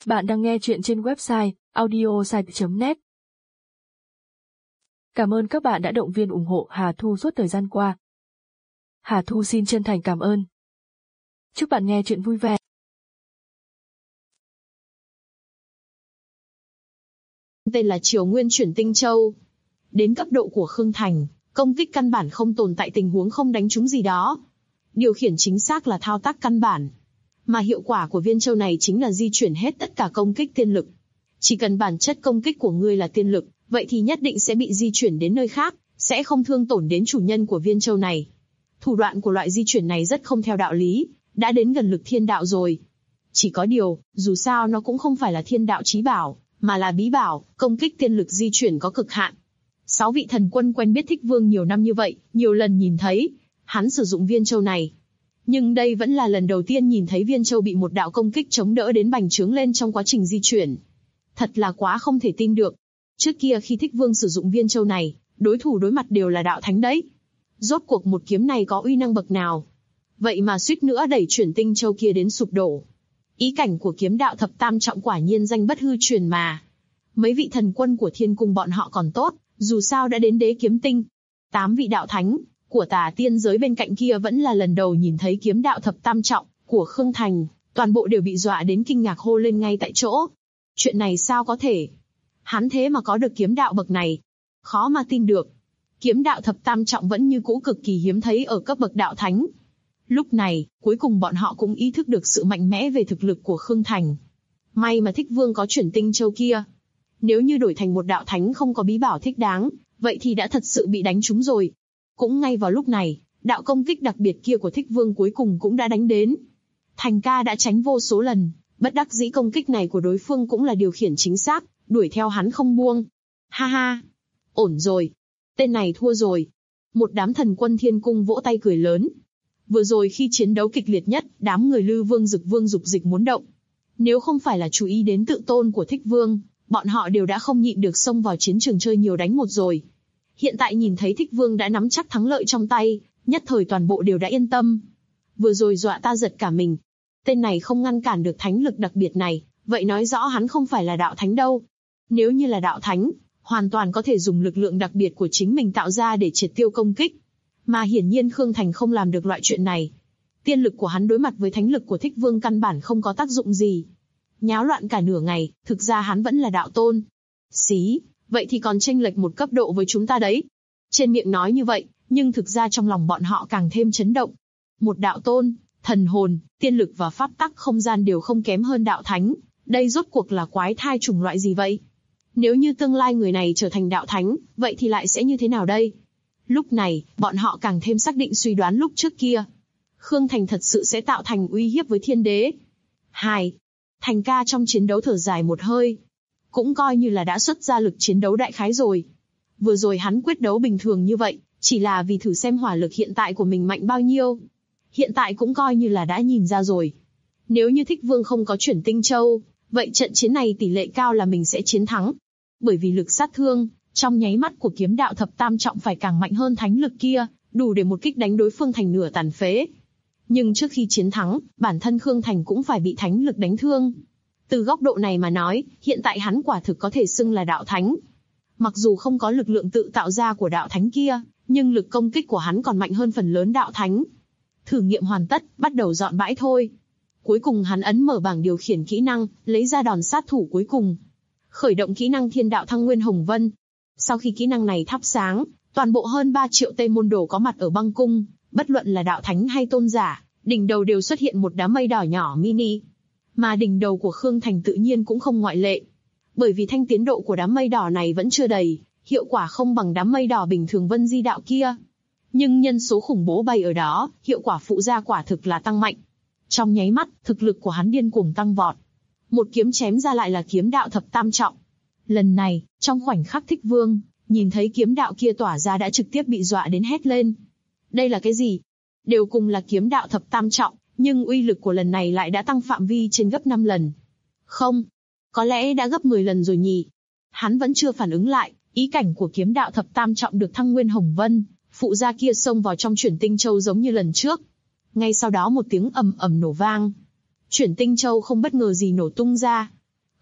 Bạn đang nghe chuyện trên website audiosite.net. Cảm ơn các bạn đã động viên ủng hộ Hà Thu suốt thời gian qua. Hà Thu xin chân thành cảm ơn. Chúc bạn nghe chuyện vui vẻ. Tên là Triều Nguyên chuyển Tinh Châu. Đến cấp độ của Khương Thành, công kích căn bản không tồn tại tình huống không đánh trúng gì đó. Điều khiển chính xác là thao tác căn bản. Mà hiệu quả của viên châu này chính là di chuyển hết tất cả công kích tiên lực. Chỉ cần bản chất công kích của ngươi là tiên lực, vậy thì nhất định sẽ bị di chuyển đến nơi khác, sẽ không thương tổn đến chủ nhân của viên châu này. Thủ đoạn của loại di chuyển này rất không theo đạo lý, đã đến gần lực thiên đạo rồi. Chỉ có điều, dù sao nó cũng không phải là thiên đạo chí bảo, mà là bí bảo, công kích tiên lực di chuyển có cực hạn. 6 vị thần quân quen biết Thích Vương nhiều năm như vậy, nhiều lần nhìn thấy hắn sử dụng viên châu này. Nhưng đây vẫn là lần đầu tiên nhìn thấy viên châu bị một đạo công kích chống đỡ đến bành trướng lên trong quá trình di chuyển. Thật là quá không thể tin được. Trước kia khi Thích Vương sử dụng viên châu này, đối thủ đối mặt đều là đạo thánh đấy. Rốt cuộc một kiếm này có uy năng bậc nào? Vậy mà suýt nữa đẩy chuyển Tinh Châu kia đến sụp đổ. Ý cảnh của kiếm đạo thập tam trọng quả nhiên danh bất hư truyền mà. Mấy vị thần quân của thiên cung bọn họ còn tốt, dù sao đã đến đế kiếm tinh. 8 vị đạo thánh của tà tiên giới bên cạnh kia vẫn là lần đầu nhìn thấy kiếm đạo thập tam trọng của Khương Thành, toàn bộ đều bị dọa đến kinh ngạc hô lên ngay tại chỗ. Chuyện này sao có thể? Hắn thế mà có được kiếm đạo bậc này? Khó mà tin được. Kiếm đạo thập tam trọng vẫn như cũ cực kỳ hiếm thấy ở cấp bậc đạo thánh. Lúc này, cuối cùng bọn họ cũng ý thức được sự mạnh mẽ về thực lực của Khương Thành. May mà Thích Vương có chuyển Tinh Châu kia. Nếu như đổi thành một đạo thánh không có bí bảo thích đáng, vậy thì đã thật sự bị đánh trúng rồi. Cũng ngay vào lúc này, đạo công kích đặc biệt kia của Thích Vương cuối cùng cũng đã đánh đến. Thành ca đã tránh vô số lần, bất đắc dĩ công kích này của đối phương cũng là điều khiển chính xác, đuổi theo hắn không buông. Ha ha, ổn rồi. Tên này thua rồi. Một đám thần quân thiên cung vỗ tay cười lớn. Vừa rồi khi chiến đấu kịch liệt nhất, đám người Lư Vương Dực Vương dục dịch muốn động. Nếu không phải là chú ý đến tự tôn của Thích Vương, bọn họ đều đã không nhịn được xông vào chiến trường chơi nhiều đánh một rồi. Hiện tại nhìn thấy Thích Vương đã nắm chắc thắng lợi trong tay, nhất thời toàn bộ đều đã yên tâm. Vừa rồi dọa ta giật cả mình. Tên này không ngăn cản được thánh lực đặc biệt này, vậy nói rõ hắn không phải là đạo thánh đâu. Nếu như là đạo thánh, hoàn toàn có thể dùng lực lượng đặc biệt của chính mình tạo ra để triệt tiêu công kích. Mà hiển nhiên Khương Thành không làm được loại chuyện này. Tiên lực của hắn đối mặt với thánh lực của Thích Vương căn bản không có tác dụng gì. Nháo loạn cả nửa ngày, thực ra hắn vẫn là đạo tôn. Xí, vậy thì còn chênh lệch một cấp độ với chúng ta đấy. Trên miệng nói như vậy, nhưng thực ra trong lòng bọn họ càng thêm chấn động. Một đạo tôn, thần hồn, tiên lực và pháp tắc không gian đều không kém hơn đạo thánh. Đây rốt cuộc là quái thai chủng loại gì vậy? Nếu như tương lai người này trở thành đạo thánh, vậy thì lại sẽ như thế nào đây? Lúc này, bọn họ càng thêm xác định suy đoán lúc trước kia. Khương Thành thật sự sẽ tạo thành uy hiếp với thiên đế. 2. Thành ca trong chiến đấu thở dài một hơi. Cũng coi như là đã xuất ra lực chiến đấu đại khái rồi. Vừa rồi hắn quyết đấu bình thường như vậy, chỉ là vì thử xem hỏa lực hiện tại của mình mạnh bao nhiêu. Hiện tại cũng coi như là đã nhìn ra rồi. Nếu như Thích Vương không có chuyển Tinh Châu, vậy trận chiến này tỷ lệ cao là mình sẽ chiến thắng. Bởi vì lực sát thương, trong nháy mắt của kiếm đạo thập tam trọng phải càng mạnh hơn thánh lực kia, đủ để một kích đánh đối phương thành nửa tàn phế. Nhưng trước khi chiến thắng, bản thân Khương Thành cũng phải bị thánh lực đánh thương. Từ góc độ này mà nói, hiện tại hắn quả thực có thể xưng là đạo thánh. Mặc dù không có lực lượng tự tạo ra của đạo thánh kia, nhưng lực công kích của hắn còn mạnh hơn phần lớn đạo thánh. Thử nghiệm hoàn tất, bắt đầu dọn bãi thôi. Cuối cùng hắn ấn mở bảng điều khiển kỹ năng, lấy ra đòn sát thủ cuối cùng. Khởi động kỹ năng Thiên Đạo Thăng Nguyên Hồng Vân. Sau khi kỹ năng này thắp sáng, toàn bộ hơn 3 triệu Tây môn đồ có mặt ở băng cung, bất luận là đạo thánh hay tôn giả, đỉnh đầu đều xuất hiện một đám mây đỏ nhỏ mini. Mà đỉnh đầu của Khương Thành tự nhiên cũng không ngoại lệ. Bởi vì thanh tiến độ của đám mây đỏ này vẫn chưa đầy, hiệu quả không bằng đám mây đỏ bình thường Vân Di đạo kia. Nhưng nhân số khủng bố bay ở đó, hiệu quả phụ ra quả thực là tăng mạnh. Trong nháy mắt, thực lực của hắn điên cuồng tăng vọt. Một kiếm chém ra lại là kiếm đạo thập tam trọng. Lần này, trong khoảnh khắc Thích Vương, nhìn thấy kiếm đạo kia tỏa ra đã trực tiếp bị dọa đến hét lên. Đây là cái gì? Đều cùng là kiếm đạo thập tam trọng, nhưng uy lực của lần này lại đã tăng phạm vi trên gấp 5 lần. Không, có lẽ đã gấp 10 lần rồi nhỉ. Hắn vẫn chưa phản ứng lại, ý cảnh của kiếm đạo thập tam trọng được Thăng Nguyên Hồng Vân, phụ gia kia xông vào trong chuyển Tinh Châu giống như lần trước. Ngay sau đó một tiếng ầm ầm nổ vang. Chuyển Tinh Châu không bất ngờ gì nổ tung ra.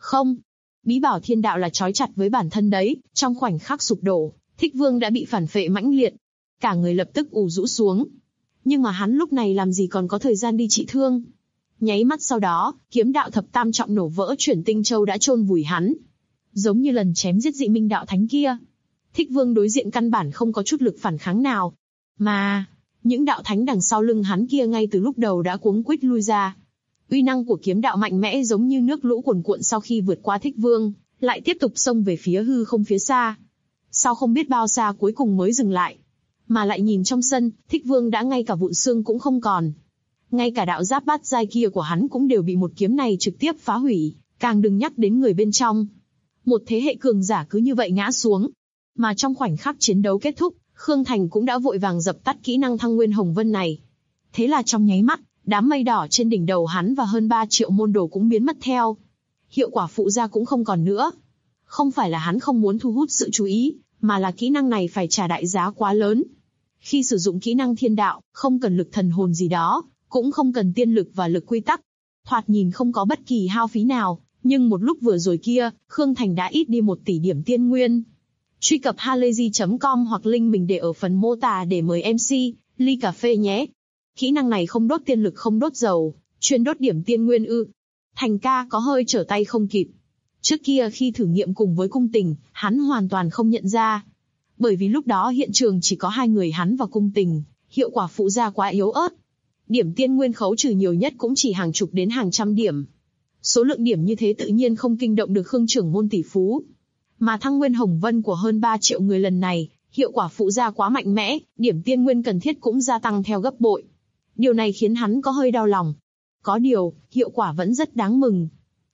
Không, bí bảo thiên đạo là trói chặt với bản thân đấy, trong khoảnh khắc sụp đổ, Thích Vương đã bị phản phệ mãnh liệt, cả người lập tức ù rũ xuống. Nhưng mà hắn lúc này làm gì còn có thời gian đi trị thương. Nháy mắt sau đó, kiếm đạo thập tam trọng nổ vỡ, Chuyển Tinh Châu đã chôn vùi hắn. Giống như lần chém giết dị minh đạo thánh kia, Thích Vương đối diện căn bản không có chút lực phản kháng nào. Mà, những đạo thánh đằng sau lưng hắn kia ngay từ lúc đầu đã cuống quýt lui ra. Uy năng của kiếm đạo mạnh mẽ giống như nước lũ cuồn cuộn, sau khi vượt qua Thích Vương, lại tiếp tục xông về phía hư không phía xa. Sau không biết bao xa cuối cùng mới dừng lại. Mà lại nhìn trong sân, Thích Vương đã ngay cả vụn xương cũng không còn. Ngay cả đạo giáp bát giai kia của hắn cũng đều bị một kiếm này trực tiếp phá hủy, càng đừng nhắc đến người bên trong. Một thế hệ cường giả cứ như vậy ngã xuống. Mà trong khoảnh khắc chiến đấu kết thúc, Khương Thành cũng đã vội vàng dập tắt kỹ năng Thăng Nguyên Hồng Vân này. Thế là trong nháy mắt, đám mây đỏ trên đỉnh đầu hắn và hơn 3 triệu môn đồ cũng biến mất theo. Hiệu quả phụ ra cũng không còn nữa. Không phải là hắn không muốn thu hút sự chú ý, mà là kỹ năng này phải trả đại giá quá lớn. Khi sử dụng kỹ năng thiên đạo, không cần lực thần hồn gì đó, cũng không cần tiên lực và lực quy tắc. Thoạt nhìn không có bất kỳ hao phí nào, nhưng một lúc vừa rồi kia, Khương Thành đã ít đi 1 tỷ điểm tiên nguyên. Truy cập halayzi.com hoặc link mình để ở phần mô tả để mời MC, ly cà phê nhé. Kỹ năng này không đốt tiên lực không đốt dầu, chuyên đốt điểm tiên nguyên ư. Thành ca có hơi trở tay không kịp. Trước kia khi thử nghiệm cùng với cung tình, hắn hoàn toàn không nhận ra. Bởi vì lúc đó hiện trường chỉ có 2 người hắn và cung tình, hiệu quả phụ ra quá yếu ớt. Điểm tiên nguyên khấu trừ nhiều nhất cũng chỉ hàng chục đến hàng trăm điểm. Số lượng điểm như thế tự nhiên không kinh động được Khương trưởng môn tỷ phú. Mà Thăng Nguyên Hồng Vân của hơn 3 triệu người lần này, hiệu quả phụ ra quá mạnh mẽ, điểm tiên nguyên cần thiết cũng gia tăng theo gấp bội. Điều này khiến hắn có hơi đau lòng. Có điều, hiệu quả vẫn rất đáng mừng.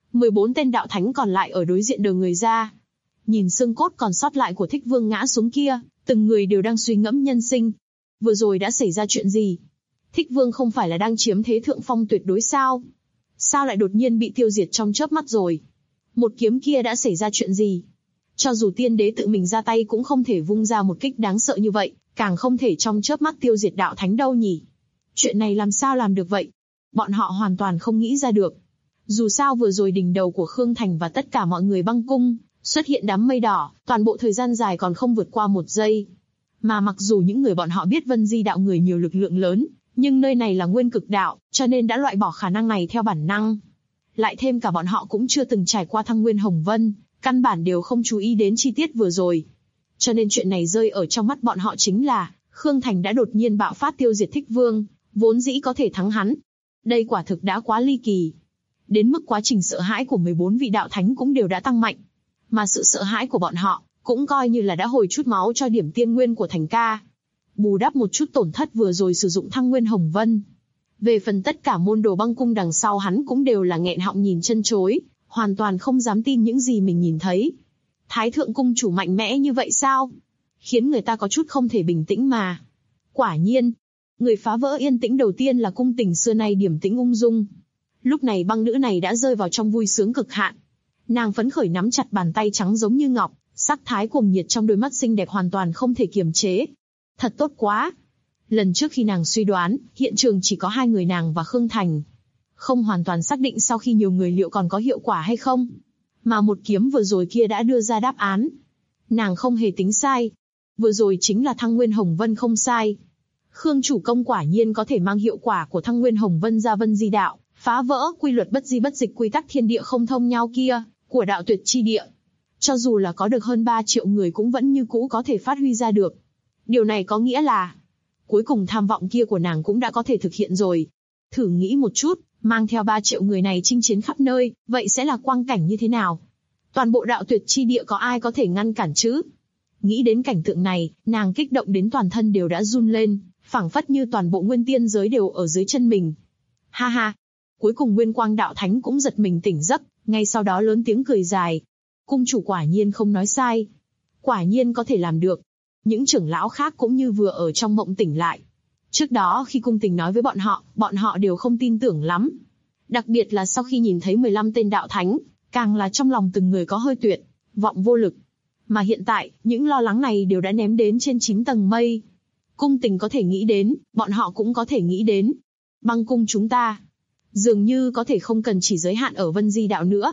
14 tên đạo thánh còn lại ở đối diện đờ người ra. Nhìn xương cốt còn sót lại của Thích Vương ngã xuống kia, từng người đều đang suy ngẫm nhân sinh. Vừa rồi đã xảy ra chuyện gì? Thích Vương không phải là đang chiếm thế thượng phong tuyệt đối sao? Sao lại đột nhiên bị tiêu diệt trong chớp mắt rồi? Một kiếm kia đã xảy ra chuyện gì? Cho dù tiên đế tự mình ra tay cũng không thể vung ra một kích đáng sợ như vậy, càng không thể trong chớp mắt tiêu diệt đạo thánh đâu nhỉ? Chuyện này làm sao làm được vậy? Bọn họ hoàn toàn không nghĩ ra được. Dù sao vừa rồi đỉnh đầu của Khương Thành và tất cả mọi người băng cung, xuất hiện đám mây đỏ, toàn bộ thời gian dài còn không vượt qua 1 giây. Mà mặc dù những người bọn họ biết Vân Di đạo người nhiều lực lượng lớn, nhưng nơi này là nguyên cực đạo, cho nên đã loại bỏ khả năng này theo bản năng. Lại thêm cả bọn họ cũng chưa từng trải qua Thăng Nguyên Hồng Vân, căn bản đều không chú ý đến chi tiết vừa rồi. Cho nên chuyện này rơi ở trong mắt bọn họ chính là, Khương Thành đã đột nhiên bạo phát tiêu diệt Thích Vương, vốn dĩ có thể thắng hắn. Đây quả thực đã quá ly kỳ. Đến mức quá trình sợ hãi của 14 vị đạo thánh cũng đều đã tăng mạnh. Mà sự sợ hãi của bọn họ, cũng coi như là đã hồi chút máu cho điểm tiên nguyên của Thành ca. Bù đắp một chút tổn thất vừa rồi sử dụng Thăng Nguyên Hồng Vân. Về phần tất cả môn đồ băng cung đằng sau hắn cũng đều là nghẹn họng nhìn chân chối, hoàn toàn không dám tin những gì mình nhìn thấy. Thái thượng cung chủ mạnh mẽ như vậy sao? Khiến người ta có chút không thể bình tĩnh mà. Quả nhiên, người phá vỡ yên tĩnh đầu tiên là cung tình xưa nay điềm tĩnh ung dung. Lúc này băng nữ này đã rơi vào trong vui sướng cực hạn. Nàng phấn khởi nắm chặt bàn tay trắng giống như ngọc, sắc thái cuồng nhiệt trong đôi mắt xinh đẹp hoàn toàn không thể kiềm chế. Thật tốt quá. Lần trước khi nàng suy đoán, hiện trường chỉ có 2 người nàng và Khương Thành. Không hoàn toàn xác định sau khi nhiều người liệu còn có hiệu quả hay không. Mà một kiếm vừa rồi kia đã đưa ra đáp án. Nàng không hề tính sai. Vừa rồi chính là Thăng Nguyên Hồng Vân không sai. Khương chủ công quả nhiên có thể mang hiệu quả của Thăng Nguyên Hồng Vân ra Vân Di đạo, phá vỡ quy luật bất di bất dịch quy tắc thiên địa không thông nhau kia, của đạo tuyệt chi địa. Cho dù là có được hơn 3 triệu người cũng vẫn như cũ có thể phát huy ra được. Điều này có nghĩa là, cuối cùng tham vọng kia của nàng cũng đã có thể thực hiện rồi. Thử nghĩ một chút, mang theo 3 triệu người này chinh chiến khắp nơi, vậy sẽ là quang cảnh như thế nào? Toàn bộ đạo tuyệt chi địa có ai có thể ngăn cản chứ? Nghĩ đến cảnh tượng này, nàng kích động đến toàn thân đều đã run lên, phảng phất như toàn bộ nguyên tiên giới đều ở dưới chân mình. Ha ha! Cuối cùng Nguyên Quang đạo thánh cũng giật mình tỉnh giấc, ngay sau đó lớn tiếng cười dài. Cung chủ quả nhiên không nói sai. Quả nhiên có thể làm được. Những trưởng lão khác cũng như vừa ở trong mộng tỉnh lại. Trước đó khi cung tình nói với bọn họ đều không tin tưởng lắm. Đặc biệt là sau khi nhìn thấy 15 tên đạo thánh, càng là trong lòng từng người có hơi tuyệt vọng vô lực. Mà hiện tại, những lo lắng này đều đã ném đến trên 9 tầng mây. Cung tình có thể nghĩ đến, bọn họ cũng có thể nghĩ đến. Băng cung chúng ta, dường như có thể không cần chỉ giới hạn ở Vân Di đạo nữa.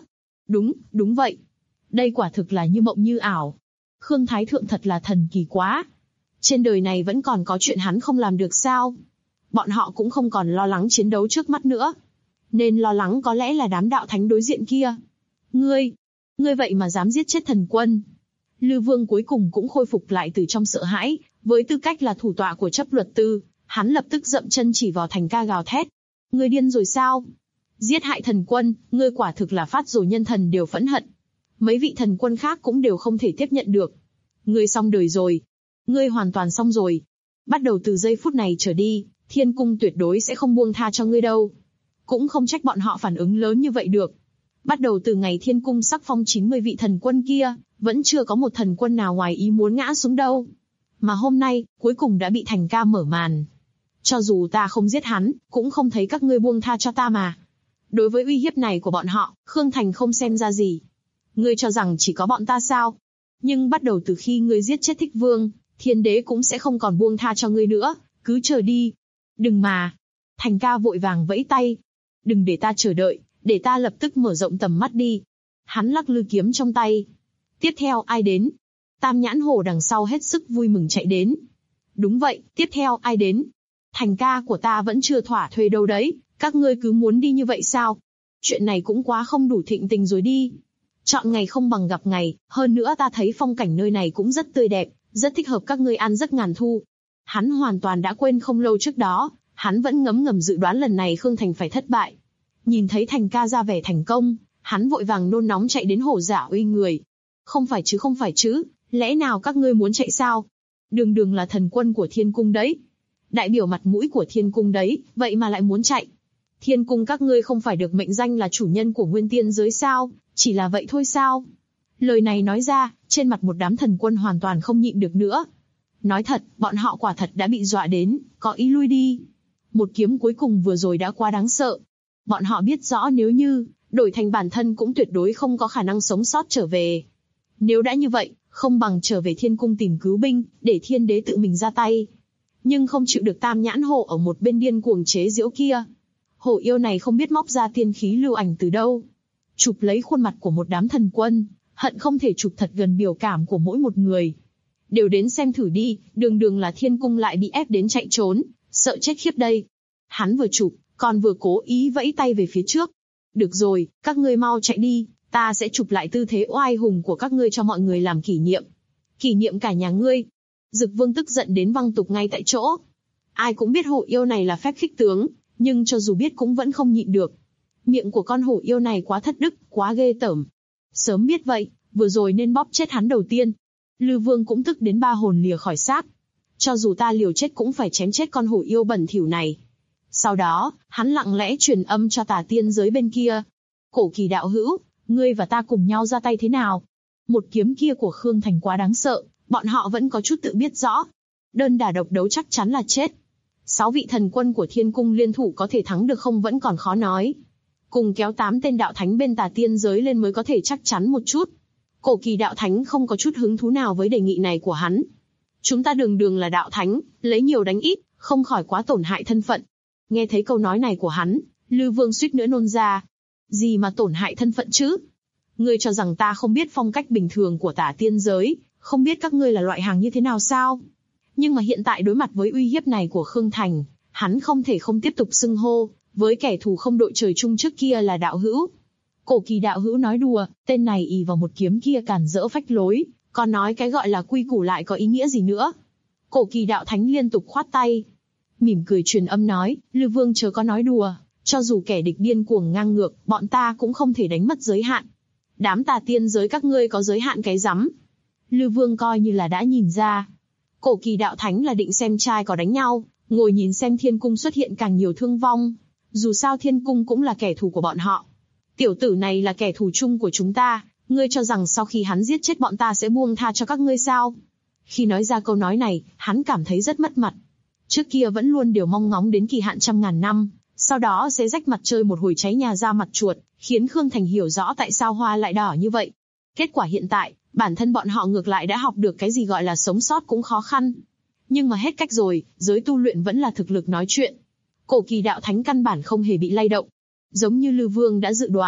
Đúng vậy. Đây quả thực là như mộng như ảo. Khương Thái Thượng thật là thần kỳ quá. Trên đời này vẫn còn có chuyện hắn không làm được sao? Bọn họ cũng không còn lo lắng chiến đấu trước mắt nữa. Nên lo lắng có lẽ là đám đạo thánh đối diện kia. Ngươi vậy mà dám giết chết thần quân. Lư Vương cuối cùng cũng khôi phục lại từ trong sợ hãi, với tư cách là thủ tọa của chấp luật tư, hắn lập tức dậm chân chỉ vào Thành Ca gào thét. Ngươi điên rồi sao? Giết hại thần quân, ngươi quả thực là phát rồi nhân thần đều phẫn hận. Mấy vị thần quân khác cũng đều không thể tiếp nhận được. Ngươi xong đời rồi. Ngươi hoàn toàn xong rồi. Bắt đầu từ giây phút này trở đi, Thiên Cung tuyệt đối sẽ không buông tha cho ngươi đâu. Cũng không trách bọn họ phản ứng lớn như vậy được. Bắt đầu từ ngày Thiên Cung sắc phong 90 vị thần quân kia, vẫn chưa có một thần quân nào ngoài ý muốn ngã xuống đâu. Mà hôm nay, cuối cùng đã bị Thành Ca mở màn. Cho dù ta không giết hắn, cũng không thấy các ngươi buông tha cho ta mà. Đối với uy hiếp này của bọn họ, Khương Thành không xem ra gì. Ngươi cho rằng chỉ có bọn ta sao? Nhưng bắt đầu từ khi ngươi giết chết Thích Vương, Thiên Đế cũng sẽ không còn buông tha cho ngươi nữa, cứ chờ đi. Đừng mà. Thành Ca vội vàng vẫy tay. Đừng để ta chờ đợi, để ta lập tức mở rộng tầm mắt đi. Hắn lắc lư kiếm trong tay. Tiếp theo ai đến? Tam Nhãn Hổ đằng sau hết sức vui mừng chạy đến. Đúng vậy, tiếp theo ai đến? Thành Ca của ta vẫn chưa thỏa thuê đâu đấy, các ngươi cứ muốn đi như vậy sao? Chuyện này cũng quá không đủ thịnh tình rồi đi. Chọn ngày không bằng gặp ngày, hơn nữa ta thấy phong cảnh nơi này cũng rất tươi đẹp, rất thích hợp các ngươi ăn giấc ngàn thu. Hắn hoàn toàn đã quên không lâu trước đó, hắn vẫn ngấm ngầm dự đoán lần này Khương Thành phải thất bại. Nhìn thấy Thành Ca ra vẻ thành công, hắn vội vàng nôn nóng chạy đến Hổ Giả Uy người. Không phải chứ, lẽ nào các ngươi muốn chạy sao? Đường là thần quân của Thiên Cung đấy. Đại biểu mặt mũi của Thiên Cung đấy, vậy mà lại muốn chạy. Thiên Cung các ngươi không phải được mệnh danh là chủ nhân của nguyên tiên giới sao, chỉ là vậy thôi sao? Lời này nói ra, trên mặt một đám thần quân hoàn toàn không nhịn được nữa. Nói thật, bọn họ quả thật đã bị dọa đến, có ý lui đi. Một kiếm cuối cùng vừa rồi đã quá đáng sợ. Bọn họ biết rõ nếu như đổi thành bản thân cũng tuyệt đối không có khả năng sống sót trở về. Nếu đã như vậy, không bằng trở về Thiên Cung tìm cứu binh, để Thiên Đế tự mình ra tay. Nhưng không chịu được Tam Nhãn Hổ ở một bên điên cuồng chế giễu kia. Hổ yêu này không biết móc ra tiên khí lưu ảnh từ đâu. Chụp lấy khuôn mặt của một đám thần quân, hận không thể chụp thật gần biểu cảm của mỗi một người. Đều đến xem thử đi, đường là Thiên Cung lại bị ép đến chạy trốn, sợ chết khiếp đây. Hắn vừa chụp, còn vừa cố ý vẫy tay về phía trước. Được rồi, các ngươi mau chạy đi, ta sẽ chụp lại tư thế oai hùng của các ngươi cho mọi người làm kỷ niệm. Kỷ niệm cả nhà ngươi. Dực Vương tức giận đến văng tục ngay tại chỗ. Ai cũng biết hổ yêu này là phép khích tướng, nhưng cho dù biết cũng vẫn không nhịn được. Miệng của con hổ yêu này quá thất đức, quá ghê tởm. Sớm biết vậy, vừa rồi nên bóp chết hắn đầu tiên. Lư Vương cũng tức đến ba hồn lìa khỏi xác. Cho dù ta liều chết cũng phải chém chết con hổ yêu bẩn thỉu này. Sau đó, hắn lặng lẽ truyền âm cho Tà Tiên giới bên kia. Cổ Kỳ đạo hữu, ngươi và ta cùng nhau ra tay thế nào? Một kiếm kia của Khương Thành quá đáng sợ, bọn họ vẫn có chút tự biết rõ. Đơn đả độc đấu chắc chắn là chết. 6 vị thần quân của Thiên Cung liên thủ có thể thắng được không vẫn còn khó nói. Cùng kéo 8 tên đạo thánh bên Tà Tiên giới lên mới có thể chắc chắn một chút. Cổ Kỳ đạo thánh không có chút hứng thú nào với đề nghị này của hắn. Chúng ta đường là đạo thánh, lấy nhiều đánh ít, không khỏi quá tổn hại thân phận. Nghe thấy câu nói này của hắn, Lư Vương suýt nữa nôn ra. Gì mà tổn hại thân phận chứ? Ngươi cho rằng ta không biết phong cách bình thường của Tà Tiên giới, không biết các ngươi là loại hàng như thế nào sao? Nhưng mà hiện tại đối mặt với uy hiếp này của Khương Thành, hắn không thể không tiếp tục xưng hô với kẻ thù không đội trời chung trước kia là đạo hữu. Cổ Kỳ đạo hữu nói đùa, tên này ỷ vào một kiếm kia cản rỡ phách lối, còn nói cái gọi là quy củ lại có ý nghĩa gì nữa? Cổ Kỳ đạo thánh liên tục khoát tay, mỉm cười truyền âm nói, Lư Vương chớ có nói đùa, cho dù kẻ địch điên cuồng ngang ngược, bọn ta cũng không thể đánh mất giới hạn. Đám Tà Tiên giới các ngươi có giới hạn cái rắm. Lư Vương coi như là đã nhìn ra. Cổ Kỳ đạo thánh là định xem trai có đánh nhau, ngồi nhìn xem Thiên Cung xuất hiện càng nhiều thương vong. Dù sao Thiên Cung cũng là kẻ thù của bọn họ. Tiểu tử này là kẻ thù chung của chúng ta, ngươi cho rằng sau khi hắn giết chết bọn ta sẽ buông tha cho các ngươi sao? Khi nói ra câu nói này, hắn cảm thấy rất mất mặt. Trước kia vẫn luôn đều mong ngóng đến kỳ hạn 100.000 năm, sau đó sẽ rách mặt chơi một hồi cháy nhà ra mặt chuột, khiến Khương Thành hiểu rõ tại sao hoa lại đỏ như vậy. Kết quả hiện tại, bản thân bọn họ ngược lại đã học được cái gì gọi là sống sót cũng khó khăn. Nhưng mà hết cách rồi, giới tu luyện vẫn là thực lực nói chuyện. Cổ Kỳ đạo thánh căn bản không hề bị lay động. Giống như Lư Vương đã dự đoán,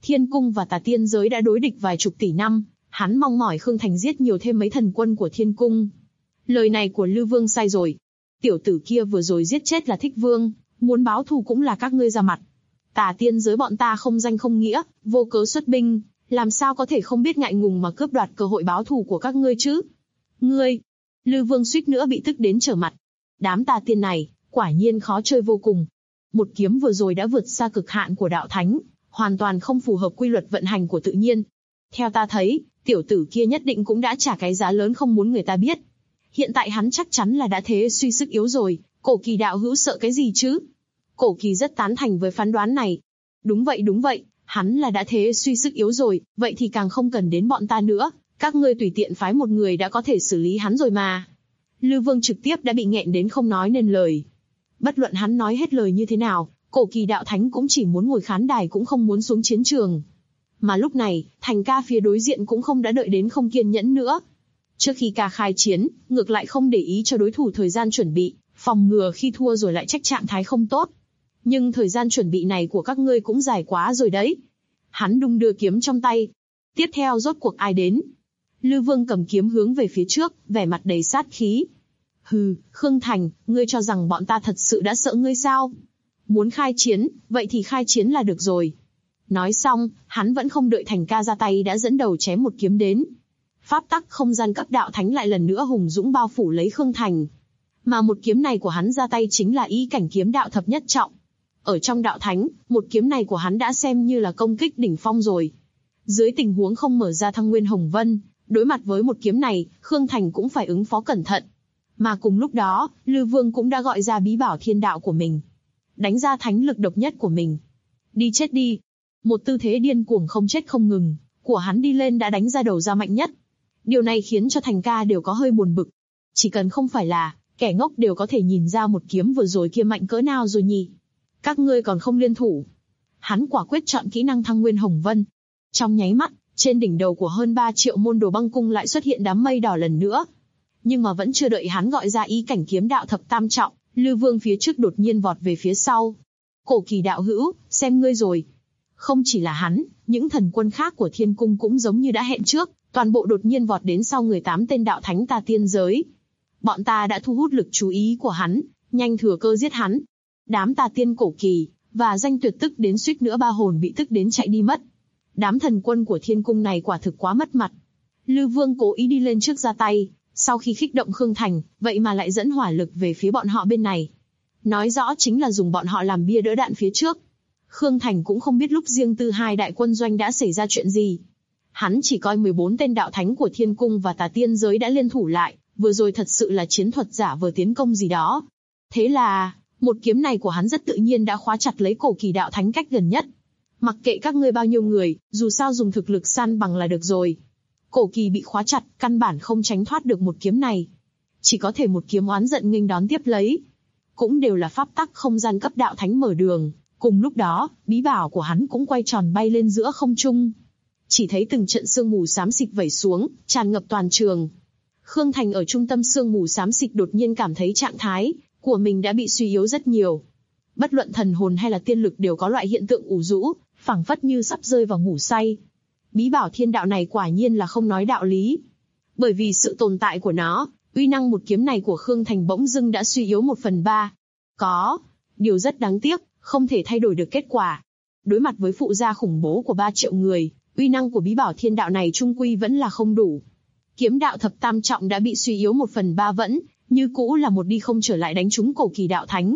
Thiên cung và Tà Tiên giới đã đối địch vài chục tỷ năm, hắn mong mỏi Khương Thành giết nhiều thêm mấy thần quân của Thiên cung. Lời này của Lư Vương sai rồi. Tiểu tử kia vừa rồi giết chết là Thích Vương, muốn báo thù cũng là các ngươi ra mặt. Tà Tiên giới bọn ta không danh không nghĩa, vô cớ xuất binh, làm sao có thể không biết ngại ngùng mà cướp đoạt cơ hội báo thù của các ngươi chứ? Ngươi! Lư Vương suýt nữa bị tức đến trở mặt. Đám tà tiên này, quả nhiên khó chơi vô cùng. Một kiếm vừa rồi đã vượt xa cực hạn của đạo thánh, hoàn toàn không phù hợp quy luật vận hành của tự nhiên. Theo ta thấy, tiểu tử kia nhất định cũng đã trả cái giá lớn không muốn người ta biết. Hiện tại hắn chắc chắn là đã thế suy sức yếu rồi, Cổ Kỳ đạo hữu sợ cái gì chứ? Cổ Kỳ rất tán thành với phán đoán này. Đúng vậy, hắn là đã thế suy sức yếu rồi, vậy thì càng không cần đến bọn ta nữa, các ngươi tùy tiện phái một người đã có thể xử lý hắn rồi mà. Lư Vương trực tiếp đã bị nghẹn đến không nói nên lời. Bất luận hắn nói hết lời như thế nào, Cổ Kỳ đạo thánh cũng chỉ muốn ngồi khán đài cũng không muốn xuống chiến trường. Mà lúc này, Thành ca phía đối diện cũng không đã đợi đến không kiên nhẫn nữa. Trước khi ca khai chiến, ngược lại không để ý cho đối thủ thời gian chuẩn bị, phòng ngừa khi thua rồi lại trách trạng thái không tốt. Nhưng thời gian chuẩn bị này của các ngươi cũng dài quá rồi đấy. Hắn đung đưa kiếm trong tay. Tiếp theo rốt cuộc ai đến? Lư Vương cầm kiếm hướng về phía trước, vẻ mặt đầy sát khí. Hừ, Khương Thành, ngươi cho rằng bọn ta thật sự đã sợ ngươi sao? Muốn khai chiến, vậy thì khai chiến là được rồi. Nói xong, hắn vẫn không đợi Thành ca ra tay đã dẫn đầu chém một kiếm đến. Pháp tắc không gian cấp đạo thánh lại lần nữa hùng dũng bao phủ lấy Khương Thành. Mà một kiếm này của hắn ra tay chính là ý cảnh kiếm đạo thập nhất trọng. Ở trong đạo thánh, một kiếm này của hắn đã xem như là công kích đỉnh phong rồi. Dưới tình huống không mở ra Thăng Nguyên Hồng Vân, đối mặt với một kiếm này, Khương Thành cũng phải ứng phó cẩn thận. Mà cùng lúc đó, Lư Vương cũng đã gọi ra bí bảo thiên đạo của mình. Đánh ra thánh lực độc nhất của mình. Đi chết đi. Một tư thế điên cuồng không chết không ngừng, của hắn đi lên đã đánh ra đầu ra mạnh nhất. Điều này khiến cho Thành ca đều có hơi buồn bực. Chỉ cần không phải là, kẻ ngốc đều có thể nhìn ra một kiếm vừa rồi kia mạnh cỡ nào rồi nhỉ. Các ngươi còn không liên thủ. Hắn quả quyết chọn kỹ năng Thăng Nguyên Hồng Vân. Trong nháy mắt, trên đỉnh đầu của hơn 3 triệu môn đồ băng cung lại xuất hiện đám mây đỏ lần nữa. Nhưng mà vẫn chưa đợi hắn gọi ra ý cảnh kiếm đạo thập tam trọng, Lư Vương phía trước đột nhiên vọt về phía sau. Cổ Kỳ đạo hữu, xem ngươi rồi. Không chỉ là hắn, những thần quân khác của Thiên cung cũng giống như đã hẹn trước, toàn bộ đột nhiên vọt đến sau người 8 tên đạo thánh Tà Tiên giới. Bọn ta đã thu hút lực chú ý của hắn, nhanh thừa cơ giết hắn. Đám Tà Tiên Cổ Kỳ và Danh Tuyệt tức đến suýt nữa ba hồn bị tức đến chạy đi mất. Đám thần quân của Thiên cung này quả thực quá mất mặt. Lư Vương cố ý đi lên trước ra tay, sau khi khích động Khương Thành, vậy mà lại dẫn hỏa lực về phía bọn họ bên này. Nói rõ chính là dùng bọn họ làm bia đỡ đạn phía trước. Khương Thành cũng không biết lúc riêng tư hai đại quân doanh đã xảy ra chuyện gì. Hắn chỉ coi 14 tên đạo thánh của Thiên cung và Tà Tiên giới đã liên thủ lại, vừa rồi thật sự là chiến thuật giả vờ tiến công gì đó. Thế là, một kiếm này của hắn rất tự nhiên đã khóa chặt lấy Cổ Kỳ đạo thánh cách gần nhất. Mặc kệ các ngươi bao nhiêu người, dù sao dùng thực lực san bằng là được rồi. Cổ Kỳ bị khóa chặt, căn bản không tránh thoát được một kiếm này. Chỉ có thể một kiếm oán giận nghênh đón tiếp lấy. Cũng đều là pháp tắc không gian cấp đạo thánh mở đường. Cùng lúc đó, bí bảo của hắn cũng quay tròn bay lên giữa không trung. Chỉ thấy từng trận sương mù xám xịt vẩy xuống, tràn ngập toàn trường. Khương Thành ở trung tâm sương mù xám xịt đột nhiên cảm thấy trạng thái của mình đã bị suy yếu rất nhiều. Bất luận thần hồn hay là tiên lực đều có loại hiện tượng ủ rũ, phảng phất như sắp rơi vào ngủ say. Bí bảo thiên đạo này quả nhiên là không nói đạo lý. Bởi vì sự tồn tại của nó, uy năng một kiếm này của Khương Thành bỗng dưng đã suy yếu 1/3. Có, điều rất đáng tiếc, không thể thay đổi được kết quả. Đối mặt với phụ gia khủng bố của 3 triệu người, uy năng của bí bảo thiên đạo này trung quy vẫn là không đủ. Kiếm đạo thập tam trọng đã bị suy yếu 1/3 vẫn, như cũ là một đi không trở lại đánh trúng Cổ Kỳ đạo thánh.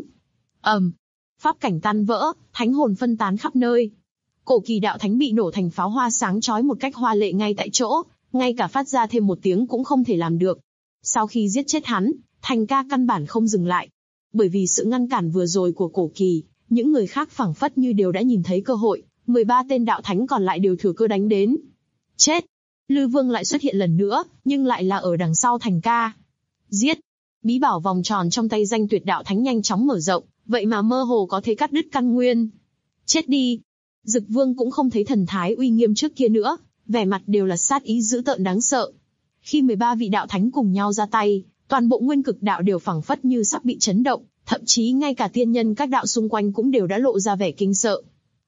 Pháp cảnh tan vỡ, thánh hồn phân tán khắp nơi. Cổ Kỳ đạo thánh bị nổ thành pháo hoa sáng chói một cách hoa lệ ngay tại chỗ, ngay cả phát ra thêm một tiếng cũng không thể làm được. Sau khi giết chết hắn, Thành ca căn bản không dừng lại. Bởi vì sự ngăn cản vừa rồi của Cổ Kỳ, những người khác phảng phất như đều đã nhìn thấy cơ hội, 13 tên đạo thánh còn lại đều thừa cơ đánh đến. Chết! Lư Vương lại xuất hiện lần nữa, nhưng lại là ở đằng sau Thành ca. Giết! Bí bảo vòng tròn trong tay Danh Tuyệt đạo thánh nhanh chóng mở rộng, vậy mà mơ hồ có thể cắt đứt căn nguyên. Chết đi! Dực Vương cũng không thấy thần thái uy nghiêm trước kia nữa, vẻ mặt đều là sát ý dữ tợn đáng sợ. Khi 13 vị đạo thánh cùng nhau ra tay, toàn bộ nguyên cực đạo đều phảng phất như sắp bị chấn động, thậm chí ngay cả tiên nhân các đạo xung quanh cũng đều đã lộ ra vẻ kinh sợ.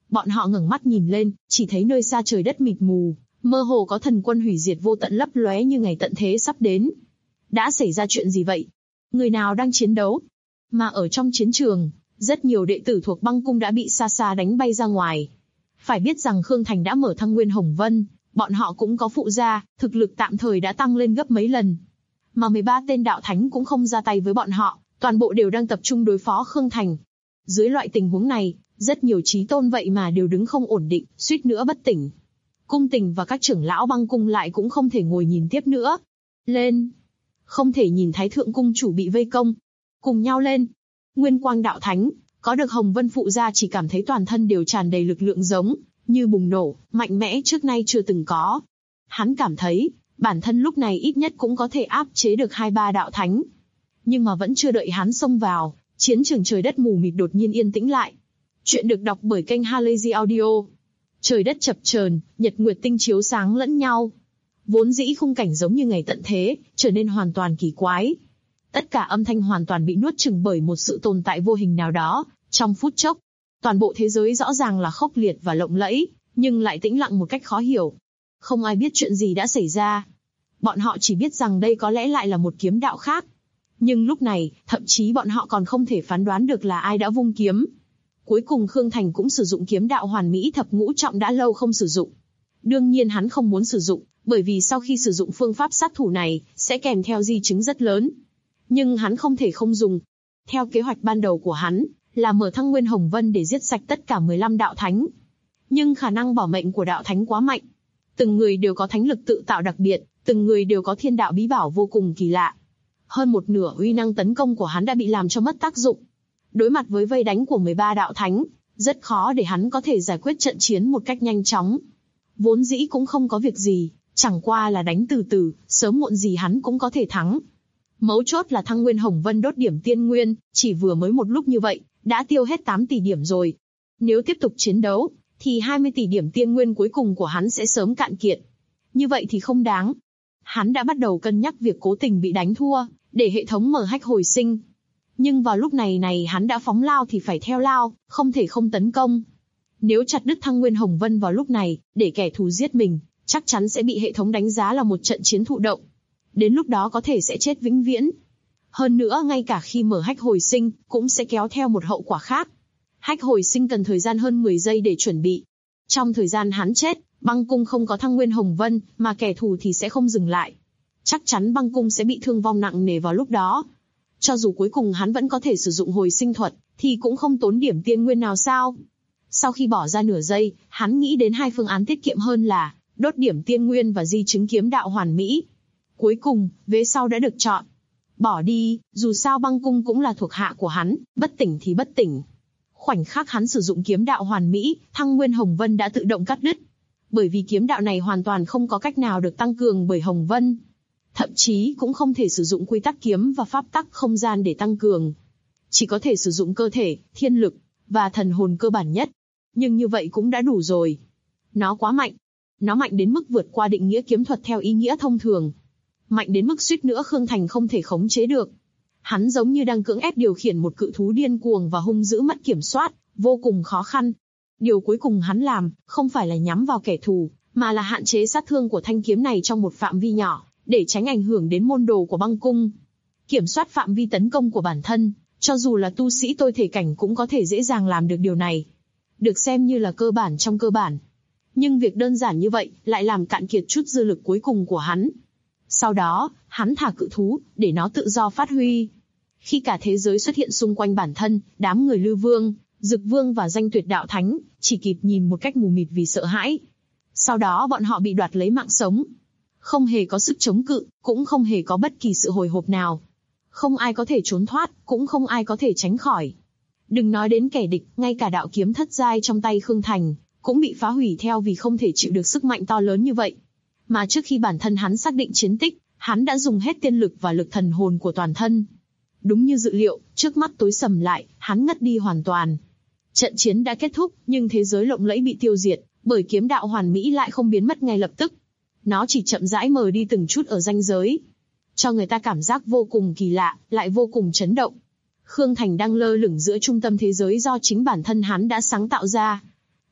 Bọn họ ngẩng mắt nhìn lên, chỉ thấy nơi xa trời đất mịt mù, mơ hồ có thần quân hủy diệt vô tận lấp lóe như ngày tận thế sắp đến. Đã xảy ra chuyện gì vậy? Người nào đang chiến đấu? Mà ở trong chiến trường, rất nhiều đệ tử thuộc băng cung đã bị xa xa đánh bay ra ngoài. Phải biết rằng Khương Thành đã mở thăng nguyên hồng vân, bọn họ cũng có phụ gia, thực lực tạm thời đã tăng lên gấp mấy lần. Mà 13 tên đạo thánh cũng không ra tay với bọn họ, toàn bộ đều đang tập trung đối phó Khương Thành. Dưới loại tình huống này, rất nhiều chí tôn vậy mà đều đứng không ổn định, suýt nữa bất tỉnh. Cung Tình và các trưởng lão băng cung lại cũng không thể ngồi nhìn tiếp nữa. Lên! Không thể nhìn Thái Thượng cung chủ bị vây công. Cùng nhau lên! Nguyên Quang đạo thánh, có được Hồng Vân phụ gia chỉ cảm thấy toàn thân đều tràn đầy lực lượng giống như bùng nổ, mạnh mẽ trước nay chưa từng có. Hắn cảm thấy, bản thân lúc này ít nhất cũng có thể áp chế được 2-3 đạo thánh. Nhưng mà vẫn chưa đợi hắn xông vào, chiến trường trời đất mù mịt đột nhiên yên tĩnh lại. Chuyện được đọc bởi kênh Halazy Audio. Trời đất chập chờn, nhật nguyệt tinh chiếu sáng lẫn nhau. Vốn dĩ khung cảnh giống như ngày tận thế, trở nên hoàn toàn kỳ quái. Tất cả âm thanh hoàn toàn bị nuốt chửng bởi một sự tồn tại vô hình nào đó. Trong phút chốc, toàn bộ thế giới rõ ràng là khốc liệt và lộng lẫy, nhưng lại tĩnh lặng một cách khó hiểu. Không ai biết chuyện gì đã xảy ra. Bọn họ chỉ biết rằng đây có lẽ lại là một kiếm đạo khác. Nhưng lúc này, thậm chí bọn họ còn không thể phán đoán được là ai đã vung kiếm. Cuối cùng Khương Thành cũng sử dụng kiếm đạo hoàn mỹ thập ngũ trọng đã lâu không sử dụng. Đương nhiên hắn không muốn sử dụng, bởi vì sau khi sử dụng phương pháp sát thủ này, sẽ kèm theo di chứng rất lớn. Nhưng hắn không thể không dùng. Theo kế hoạch ban đầu của hắn, là mở thăng nguyên hồng vân để giết sạch tất cả 15 đạo thánh. Nhưng khả năng bỏ mệnh của đạo thánh quá mạnh. Từng người đều có thánh lực tự tạo đặc biệt, từng người đều có thiên đạo bí bảo vô cùng kỳ lạ. Hơn một nửa uy năng tấn công của hắn đã bị làm cho mất tác dụng. Đối mặt với vây đánh của 13 đạo thánh, rất khó để hắn có thể giải quyết trận chiến một cách nhanh chóng. Vốn dĩ cũng không có việc gì, chẳng qua là đánh từ từ, sớm muộn gì hắn cũng có thể thắng. Mấu chốt là thăng nguyên hồng vân đốt điểm tiên nguyên, chỉ vừa mới một lúc như vậy, đã tiêu hết 8 tỷ điểm rồi. Nếu tiếp tục chiến đấu, thì 20 tỷ điểm tiên nguyên cuối cùng của hắn sẽ sớm cạn kiệt. Như vậy thì không đáng. Hắn đã bắt đầu cân nhắc việc cố tình bị đánh thua, để hệ thống mở hách hồi sinh. Nhưng vào lúc này hắn đã phóng lao thì phải theo lao, không thể không tấn công. Nếu chặt đứt thăng nguyên hồng vân vào lúc này, để kẻ thù giết mình, chắc chắn sẽ bị hệ thống đánh giá là một trận chiến thụ động. Đến lúc đó có thể sẽ chết vĩnh viễn. Hơn nữa ngay cả khi mở hách hồi sinh, cũng sẽ kéo theo một hậu quả khác. Hách hồi sinh cần thời gian hơn 10 giây để chuẩn bị. Trong thời gian hắn chết, băng cung không có thăng nguyên hồng vân, mà kẻ thù thì sẽ không dừng lại. Chắc chắn băng cung sẽ bị thương vong nặng nề vào lúc đó. Cho dù cuối cùng hắn vẫn có thể sử dụng hồi sinh thuật, thì cũng không tốn điểm tiên nguyên nào sao. Sau khi bỏ ra nửa giây, hắn nghĩ đến 2 phương án tiết kiệm hơn là đốt điểm tiên nguyên và di chứng kiếm đạo hoàn mỹ. Cuối cùng, vế sau đã được chọn. Bỏ đi, dù sao băng cung cũng là thuộc hạ của hắn, bất tỉnh thì bất tỉnh. Khoảnh khắc hắn sử dụng kiếm đạo hoàn mỹ, thăng nguyên hồng vân đã tự động cắt đứt. Bởi vì kiếm đạo này hoàn toàn không có cách nào được tăng cường bởi hồng vân. Thậm chí cũng không thể sử dụng quy tắc kiếm và pháp tắc không gian để tăng cường. Chỉ có thể sử dụng cơ thể, thiên lực, và thần hồn cơ bản nhất. Nhưng như vậy cũng đã đủ rồi. Nó quá mạnh. Nó mạnh đến mức vượt qua định nghĩa kiếm thuật theo ý nghĩa thông thường. Mạnh đến mức suýt nữa Khương Thành không thể khống chế được. Hắn giống như đang cưỡng ép điều khiển một cự thú điên cuồng và hung dữ mất kiểm soát, vô cùng khó khăn. Điều cuối cùng hắn làm, không phải là nhắm vào kẻ thù, mà là hạn chế sát thương của thanh kiếm này trong một phạm vi nhỏ, để tránh ảnh hưởng đến môn đồ của băng cung. Kiểm soát phạm vi tấn công của bản thân, cho dù là tu sĩ tôi thể cảnh cũng có thể dễ dàng làm được điều này. Được xem như là cơ bản trong cơ bản. Nhưng việc đơn giản như vậy, lại làm cạn kiệt chút dư lực cuối cùng của hắn. Sau đó, hắn thả cự thú, để nó tự do phát huy. Khi cả thế giới xuất hiện xung quanh bản thân, đám người Lư Vương, Dực Vương và Danh Tuyệt Đạo Thánh, chỉ kịp nhìn một cách mù mịt vì sợ hãi. Sau đó bọn họ bị đoạt lấy mạng sống. Không hề có sức chống cự, cũng không hề có bất kỳ sự hồi hộp nào. Không ai có thể trốn thoát, cũng không ai có thể tránh khỏi. Đừng nói đến kẻ địch, ngay cả đạo kiếm thất giai trong tay Khương Thành, cũng bị phá hủy theo vì không thể chịu được sức mạnh to lớn như vậy. Mà trước khi bản thân hắn xác định chiến tích, hắn đã dùng hết tiên lực và lực thần hồn của toàn thân. Đúng như dự liệu, trước mắt tối sầm lại, hắn ngất đi hoàn toàn. Trận chiến đã kết thúc, nhưng thế giới lộng lẫy bị tiêu diệt, bởi kiếm đạo hoàn mỹ lại không biến mất ngay lập tức. Nó chỉ chậm rãi mờ đi từng chút ở ranh giới, cho người ta cảm giác vô cùng kỳ lạ, lại vô cùng chấn động. Khương Thành đang lơ lửng giữa trung tâm thế giới do chính bản thân hắn đã sáng tạo ra.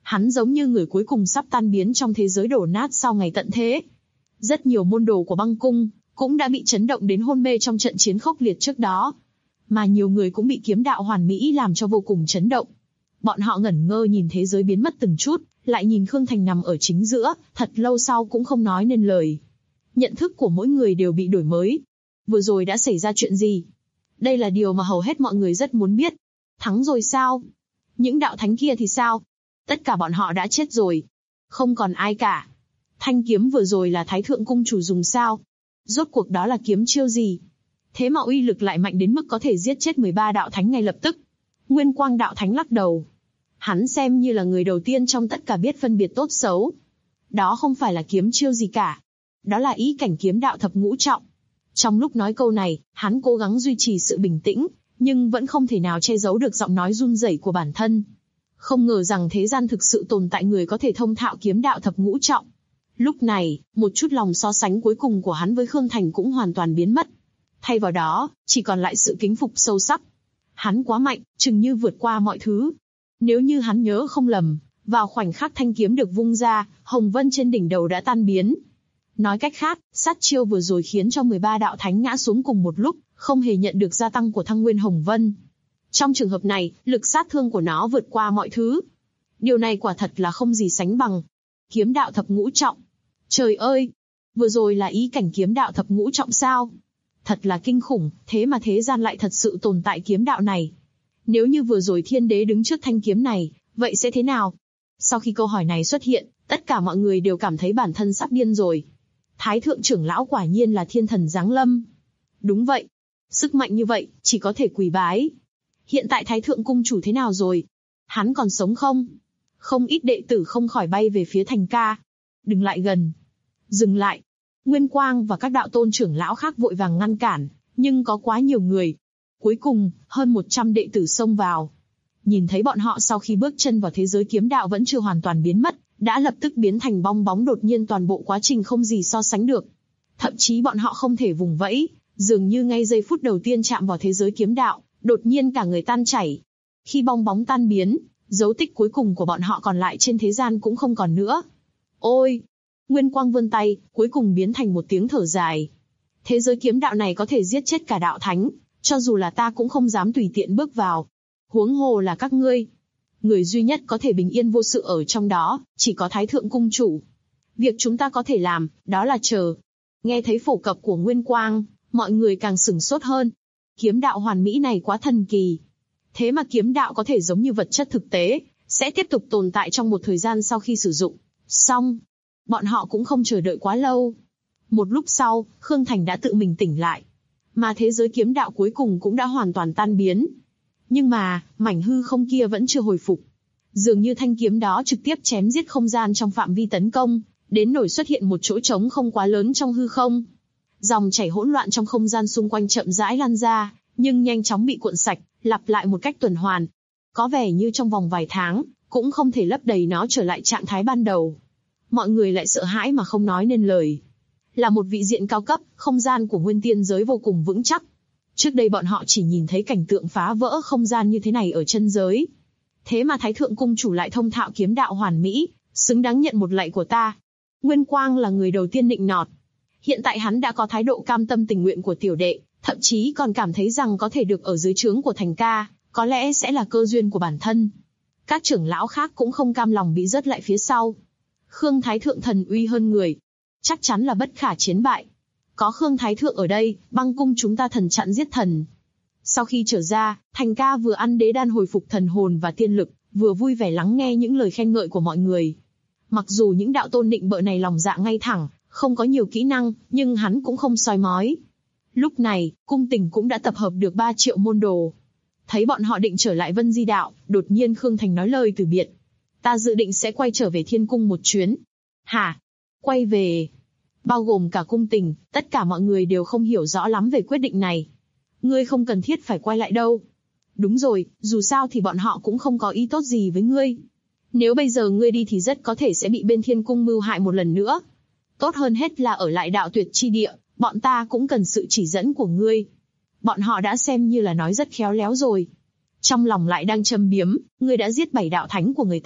Hắn giống như người cuối cùng sắp tan biến trong thế giới đổ nát sau ngày tận thế. Rất nhiều môn đồ của băng cung cũng đã bị chấn động đến hôn mê trong trận chiến khốc liệt trước đó. Mà nhiều người cũng bị kiếm đạo hoàn mỹ làm cho vô cùng chấn động. Bọn họ ngẩn ngơ nhìn thế giới biến mất từng chút, lại nhìn Khương Thành nằm ở chính giữa, thật lâu sau cũng không nói nên lời. Nhận thức của mỗi người đều bị đổi mới. Vừa rồi đã xảy ra chuyện gì? Đây là điều mà hầu hết mọi người rất muốn biết. Thắng rồi sao? Những đạo thánh kia thì sao? Tất cả bọn họ đã chết rồi. Không còn ai cả. Thanh kiếm vừa rồi là Thái Thượng Cung chủ dùng sao? Rốt cuộc đó là kiếm chiêu gì? Thế mà uy lực lại mạnh đến mức có thể giết chết 13 đạo thánh ngay lập tức. Nguyên Quang đạo thánh lắc đầu. Hắn xem như là người đầu tiên trong tất cả biết phân biệt tốt xấu. Đó không phải là kiếm chiêu gì cả. Đó là ý cảnh kiếm đạo thập ngũ trọng. Trong lúc nói câu này, hắn cố gắng duy trì sự bình tĩnh, nhưng vẫn không thể nào che giấu được giọng nói run rẩy của bản thân. Không ngờ rằng thế gian thực sự tồn tại người có thể thông thạo kiếm đạo thập ngũ trọng. Lúc này, một chút lòng so sánh cuối cùng của hắn với Khương Thành cũng hoàn toàn biến mất. Thay vào đó, chỉ còn lại sự kính phục sâu sắc. Hắn quá mạnh, chừng như vượt qua mọi thứ. Nếu như hắn nhớ không lầm, vào khoảnh khắc thanh kiếm được vung ra, hồng vân trên đỉnh đầu đã tan biến. Nói cách khác, sát chiêu vừa rồi khiến cho 13 đạo thánh ngã xuống cùng một lúc, không hề nhận được gia tăng của thăng nguyên hồng vân. Trong trường hợp này, lực sát thương của nó vượt qua mọi thứ. Điều này quả thật là không gì sánh bằng. Kiếm đạo thập ngũ trọng. Trời ơi! Vừa rồi là ý cảnh kiếm đạo thập ngũ trọng sao? Thật là kinh khủng, thế mà thế gian lại thật sự tồn tại kiếm đạo này. Nếu như vừa rồi thiên đế đứng trước thanh kiếm này, vậy sẽ thế nào? Sau khi câu hỏi này xuất hiện, tất cả mọi người đều cảm thấy bản thân sắp điên rồi. Thái thượng trưởng lão quả nhiên là thiên thần giáng lâm. Đúng vậy. Sức mạnh như vậy, chỉ có thể quỳ bái. Hiện tại Thái thượng cung chủ thế nào rồi? Hắn còn sống không? Không ít đệ tử không khỏi bay về phía Thành ca. Đừng lại gần. Dừng lại. Nguyên Quang và các đạo tôn trưởng lão khác vội vàng ngăn cản, nhưng có quá nhiều người. Cuối cùng, hơn 100 đệ tử xông vào. Nhìn thấy bọn họ sau khi bước chân vào thế giới kiếm đạo vẫn chưa hoàn toàn biến mất, đã lập tức biến thành bong bóng, đột nhiên toàn bộ quá trình không gì so sánh được. Thậm chí bọn họ không thể vùng vẫy, dường như ngay giây phút đầu tiên chạm vào thế giới kiếm đạo, đột nhiên cả người tan chảy. Khi bong bóng tan biến, dấu tích cuối cùng của bọn họ còn lại trên thế gian cũng không còn nữa. Ôi! Nguyên Quang vươn tay, cuối cùng biến thành một tiếng thở dài. Thế giới kiếm đạo này có thể giết chết cả đạo thánh, cho dù là ta cũng không dám tùy tiện bước vào. Huống hồ là các ngươi. Người duy nhất có thể bình yên vô sự ở trong đó, chỉ có Thái thượng cung chủ. Việc chúng ta có thể làm, đó là chờ. Nghe thấy phổ cập của Nguyên Quang, mọi người càng sửng sốt hơn. Kiếm đạo hoàn mỹ này quá thần kỳ. Thế mà kiếm đạo có thể giống như vật chất thực tế, sẽ tiếp tục tồn tại trong một thời gian sau khi sử dụng. Xong, bọn họ cũng không chờ đợi quá lâu. Một lúc sau, Khương Thành đã tự mình tỉnh lại. Mà thế giới kiếm đạo cuối cùng cũng đã hoàn toàn tan biến. Nhưng mà, mảnh hư không kia vẫn chưa hồi phục. Dường như thanh kiếm đó trực tiếp chém giết không gian trong phạm vi tấn công, đến nổi xuất hiện một chỗ trống không quá lớn trong hư không. Dòng chảy hỗn loạn trong không gian xung quanh chậm rãi lan ra, nhưng nhanh chóng bị cuộn sạch, lặp lại một cách tuần hoàn. Có vẻ như trong vòng vài tháng, cũng không thể lấp đầy nó trở lại trạng thái ban đầu. Mọi người lại sợ hãi mà không nói nên lời. Là một vị diện cao cấp, không gian của nguyên tiên giới vô cùng vững chắc. Trước đây bọn họ chỉ nhìn thấy cảnh tượng phá vỡ không gian như thế này ở chân giới. Thế mà Thái thượng cung chủ lại thông thạo kiếm đạo hoàn mỹ, xứng đáng nhận một lạy của ta. Nguyên Quang là người đầu tiên nịnh nọt. Hiện tại hắn đã có thái độ cam tâm tình nguyện của tiểu đệ, thậm chí còn cảm thấy rằng có thể được ở dưới trướng của Thành ca, có lẽ sẽ là cơ duyên của bản thân. Các trưởng lão khác cũng không cam lòng bị rớt lại phía sau. Khương Thái thượng thần uy hơn người, chắc chắn là bất khả chiến bại. Có Khương Thái thượng ở đây, băng cung chúng ta thần chặn giết thần. Sau khi trở ra, Thành ca vừa ăn đế đan hồi phục thần hồn và tiên lực, vừa vui vẻ lắng nghe những lời khen ngợi của mọi người. Mặc dù những đạo tôn định bợ này lòng dạ ngay thẳng, không có nhiều kỹ năng, nhưng hắn cũng không soi mói. Lúc này, cung tình cũng đã tập hợp được 3 triệu môn đồ. Thấy bọn họ định trở lại Vân Di Đạo, đột nhiên Khương Thành nói lời từ biệt. Ta dự định sẽ quay trở về Thiên Cung một chuyến. Hả? Quay về? Bao gồm cả cung tình, tất cả mọi người đều không hiểu rõ lắm về quyết định này. Ngươi không cần thiết phải quay lại đâu. Đúng rồi, dù sao thì bọn họ cũng không có ý tốt gì với ngươi. Nếu bây giờ ngươi đi thì rất có thể sẽ bị bên Thiên Cung mưu hại một lần nữa. Tốt hơn hết là ở lại Đạo Tuyệt chi địa, bọn ta cũng cần sự chỉ dẫn của ngươi. Bọn họ đã xem như là nói rất khéo léo rồi. Trong lòng lại đang châm biếm, ngươi đã giết 7 đạo thánh của người ta,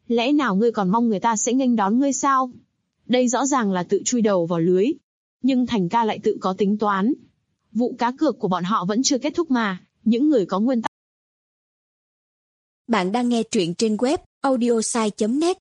Lẽ nào ngươi còn mong người ta sẽ nghênh đón ngươi sao? Đây rõ ràng là tự chui đầu vào lưới. Nhưng Thành ca lại tự có tính toán. Vụ cá cược của bọn họ vẫn chưa kết thúc mà, những người có nguyên tắc. Bạn đang nghe truyện trên web audiosai.net.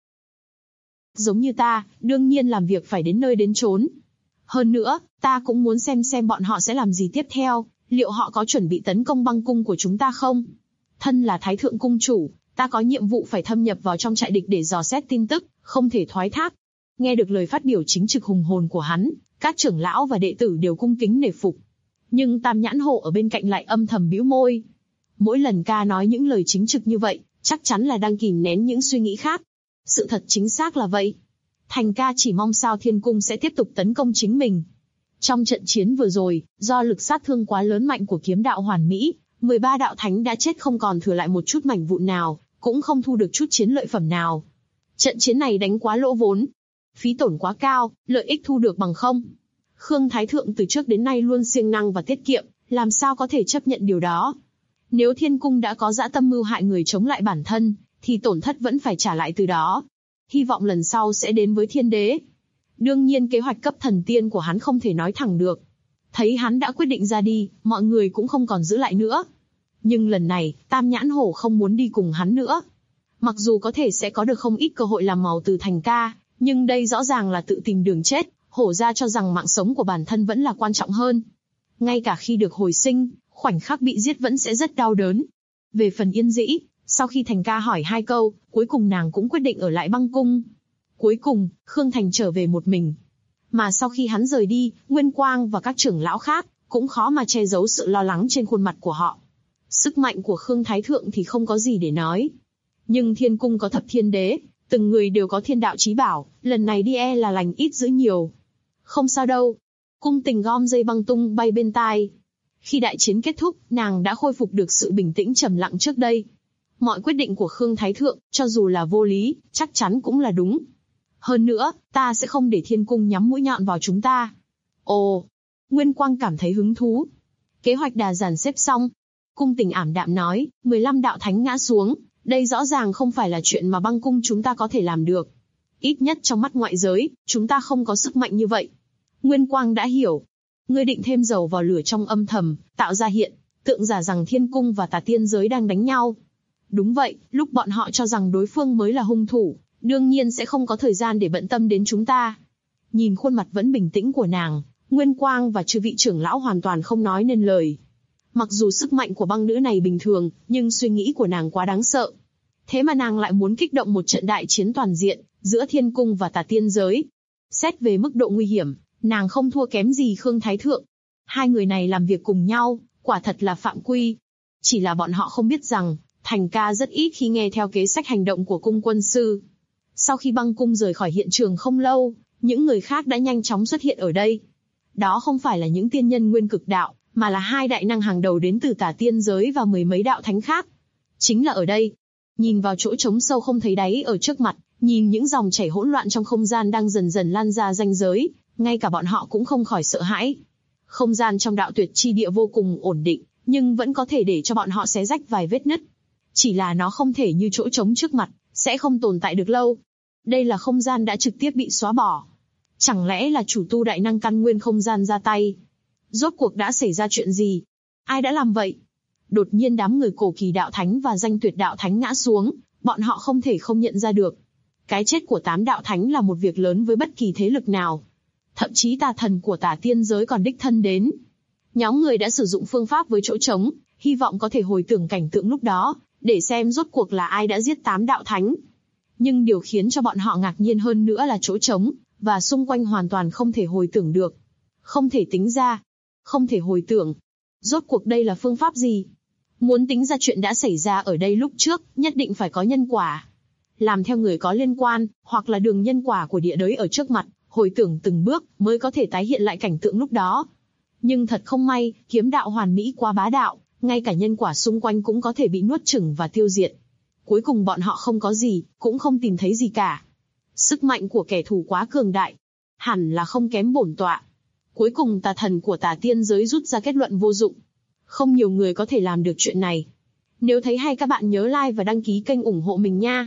Giống như ta, đương nhiên làm việc phải đến nơi đến chốn. Hơn nữa, ta cũng muốn xem bọn họ sẽ làm gì tiếp theo, liệu họ có chuẩn bị tấn công băng cung của chúng ta không? Thân là Thái Thượng Cung Chủ, ta có nhiệm vụ phải thâm nhập vào trong trại địch để dò xét tin tức, không thể thoái thác. Nghe được lời phát biểu chính trực hùng hồn của hắn, các trưởng lão và đệ tử đều cung kính nể phục. Nhưng Tam Nhãn Hổ ở bên cạnh lại âm thầm bĩu môi. Mỗi lần ca nói những lời chính trực như vậy, chắc chắn là đang kìm nén những suy nghĩ khác. Sự thật chính xác là vậy. Thành ca chỉ mong sao Thiên Cung sẽ tiếp tục tấn công chính mình. Trong trận chiến vừa rồi, do lực sát thương quá lớn mạnh của kiếm đạo hoàn mỹ, 13 đạo thánh đã chết không còn thừa lại một chút mảnh vụn nào, cũng không thu được chút chiến lợi phẩm nào. Trận chiến này đánh quá lỗ vốn. Phí tổn quá cao, lợi ích thu được bằng không. Khương Thái Thượng từ trước đến nay luôn siêng năng và tiết kiệm, làm sao có thể chấp nhận điều đó. Nếu Thiên Cung đã có dã tâm mưu hại người chống lại bản thân, thì tổn thất vẫn phải trả lại từ đó. Hy vọng lần sau sẽ đến với Thiên Đế. Đương nhiên kế hoạch cấp thần tiên của hắn không thể nói thẳng được. Thấy hắn đã quyết định ra đi, mọi người cũng không còn giữ lại nữa. Nhưng lần này, Tam Nhãn Hổ không muốn đi cùng hắn nữa. Mặc dù có thể sẽ có được không ít cơ hội làm màu từ Thành ca, nhưng đây rõ ràng là tự tìm đường chết. Hổ ra cho rằng mạng sống của bản thân vẫn là quan trọng hơn. Ngay cả khi được hồi sinh, khoảnh khắc bị giết vẫn sẽ rất đau đớn. Về phần Yên Dĩ, sau khi Thành ca hỏi 2 câu, cuối cùng nàng cũng quyết định ở lại băng cung. Cuối cùng, Khương Thành trở về một mình. Mà sau khi hắn rời đi, Nguyên Quang và các trưởng lão khác, cũng khó mà che giấu sự lo lắng trên khuôn mặt của họ. Sức mạnh của Khương Thái Thượng thì không có gì để nói. Nhưng Thiên Cung có Thập Thiên Đế, từng người đều có thiên đạo chí bảo, lần này đi e là lành ít dữ nhiều. Không sao đâu. Cung Tình gom dây băng tung bay bên tai. Khi đại chiến kết thúc, nàng đã khôi phục được sự bình tĩnh trầm lặng trước đây. Mọi quyết định của Khương Thái Thượng, cho dù là vô lý, chắc chắn cũng là đúng. Hơn nữa, ta sẽ không để Thiên Cung nhắm mũi nhọn vào chúng ta. Ồ, Nguyên Quang cảm thấy hứng thú. Kế hoạch đã dàn xếp xong. Cung Tình ảm đạm nói, 15 đạo thánh ngã xuống, đây rõ ràng không phải là chuyện mà băng cung chúng ta có thể làm được. Ít nhất trong mắt ngoại giới, chúng ta không có sức mạnh như vậy. Nguyên Quang đã hiểu. Ngươi định thêm dầu vào lửa trong âm thầm, tạo ra hiện tượng giả rằng Thiên Cung và Tà Tiên giới đang đánh nhau. Đúng vậy, lúc bọn họ cho rằng đối phương mới là hung thủ, đương nhiên sẽ không có thời gian để bận tâm đến chúng ta. Nhìn khuôn mặt vẫn bình tĩnh của nàng, Nguyên Quang và chư vị trưởng lão hoàn toàn không nói nên lời. Mặc dù sức mạnh của băng nữ này bình thường, nhưng suy nghĩ của nàng quá đáng sợ. Thế mà nàng lại muốn kích động một trận đại chiến toàn diện, giữa Thiên Cung và Tà Tiên giới. Xét về mức độ nguy hiểm, nàng không thua kém gì Khương Thái Thượng. Hai người này làm việc cùng nhau, quả thật là phạm quy. Chỉ là bọn họ không biết rằng, Thành ca rất ít khi nghe theo kế sách hành động của cung quân sư. Sau khi băng cung rời khỏi hiện trường không lâu, những người khác đã nhanh chóng xuất hiện ở đây. Đó không phải là những tiên nhân nguyên cực đạo, mà là 2 đại năng hàng đầu đến từ Tà Tiên giới và 10 mấy đạo thánh khác. Chính là ở đây. Nhìn vào chỗ trống sâu không thấy đáy ở trước mặt, nhìn những dòng chảy hỗn loạn trong không gian đang dần dần lan ra ranh giới, ngay cả bọn họ cũng không khỏi sợ hãi. Không gian trong đạo tuyệt chi địa vô cùng ổn định, nhưng vẫn có thể để cho bọn họ xé rách vài vết nứt. Chỉ là nó không thể như chỗ trống trước mặt, sẽ không tồn tại được lâu. Đây là không gian đã trực tiếp bị xóa bỏ. Chẳng lẽ là chủ tu đại năng căn nguyên không gian ra tay? Rốt cuộc đã xảy ra chuyện gì? Ai đã làm vậy? Đột nhiên đám người cổ kỳ đạo thánh và danh tuyệt đạo thánh ngã xuống, bọn họ không thể không nhận ra được. Cái chết của 8 đạo thánh là một việc lớn với bất kỳ thế lực nào. Thậm chí tà thần của Tà Tiên giới còn đích thân đến. Nhóm người đã sử dụng phương pháp với chỗ trống, hy vọng có thể hồi tưởng cảnh tượng lúc đó, để xem rốt cuộc là ai đã giết 8 đạo thánh. Nhưng điều khiến cho bọn họ ngạc nhiên hơn nữa là chỗ trống, và xung quanh hoàn toàn không thể hồi tưởng được. Không thể tính ra. Không thể hồi tưởng. Rốt cuộc đây là phương pháp gì? Muốn tính ra chuyện đã xảy ra ở đây lúc trước, nhất định phải có nhân quả. Làm theo người có liên quan, hoặc là đường nhân quả của địa đới ở trước mặt, hồi tưởng từng bước, mới có thể tái hiện lại cảnh tượng lúc đó. Nhưng thật không may, kiếm đạo hoàn mỹ quá bá đạo, ngay cả nhân quả xung quanh cũng có thể bị nuốt chửng và tiêu diệt. Cuối cùng bọn họ không có gì, cũng không tìm thấy gì cả. Sức mạnh của kẻ thù quá cường đại, hẳn là không kém bổn tọa. Cuối cùng tà thần của Tà Tiên giới rút ra kết luận vô dụng. Không nhiều người có thể làm được chuyện này. Nếu thấy hay các bạn nhớ like và đăng ký kênh ủng hộ mình nha.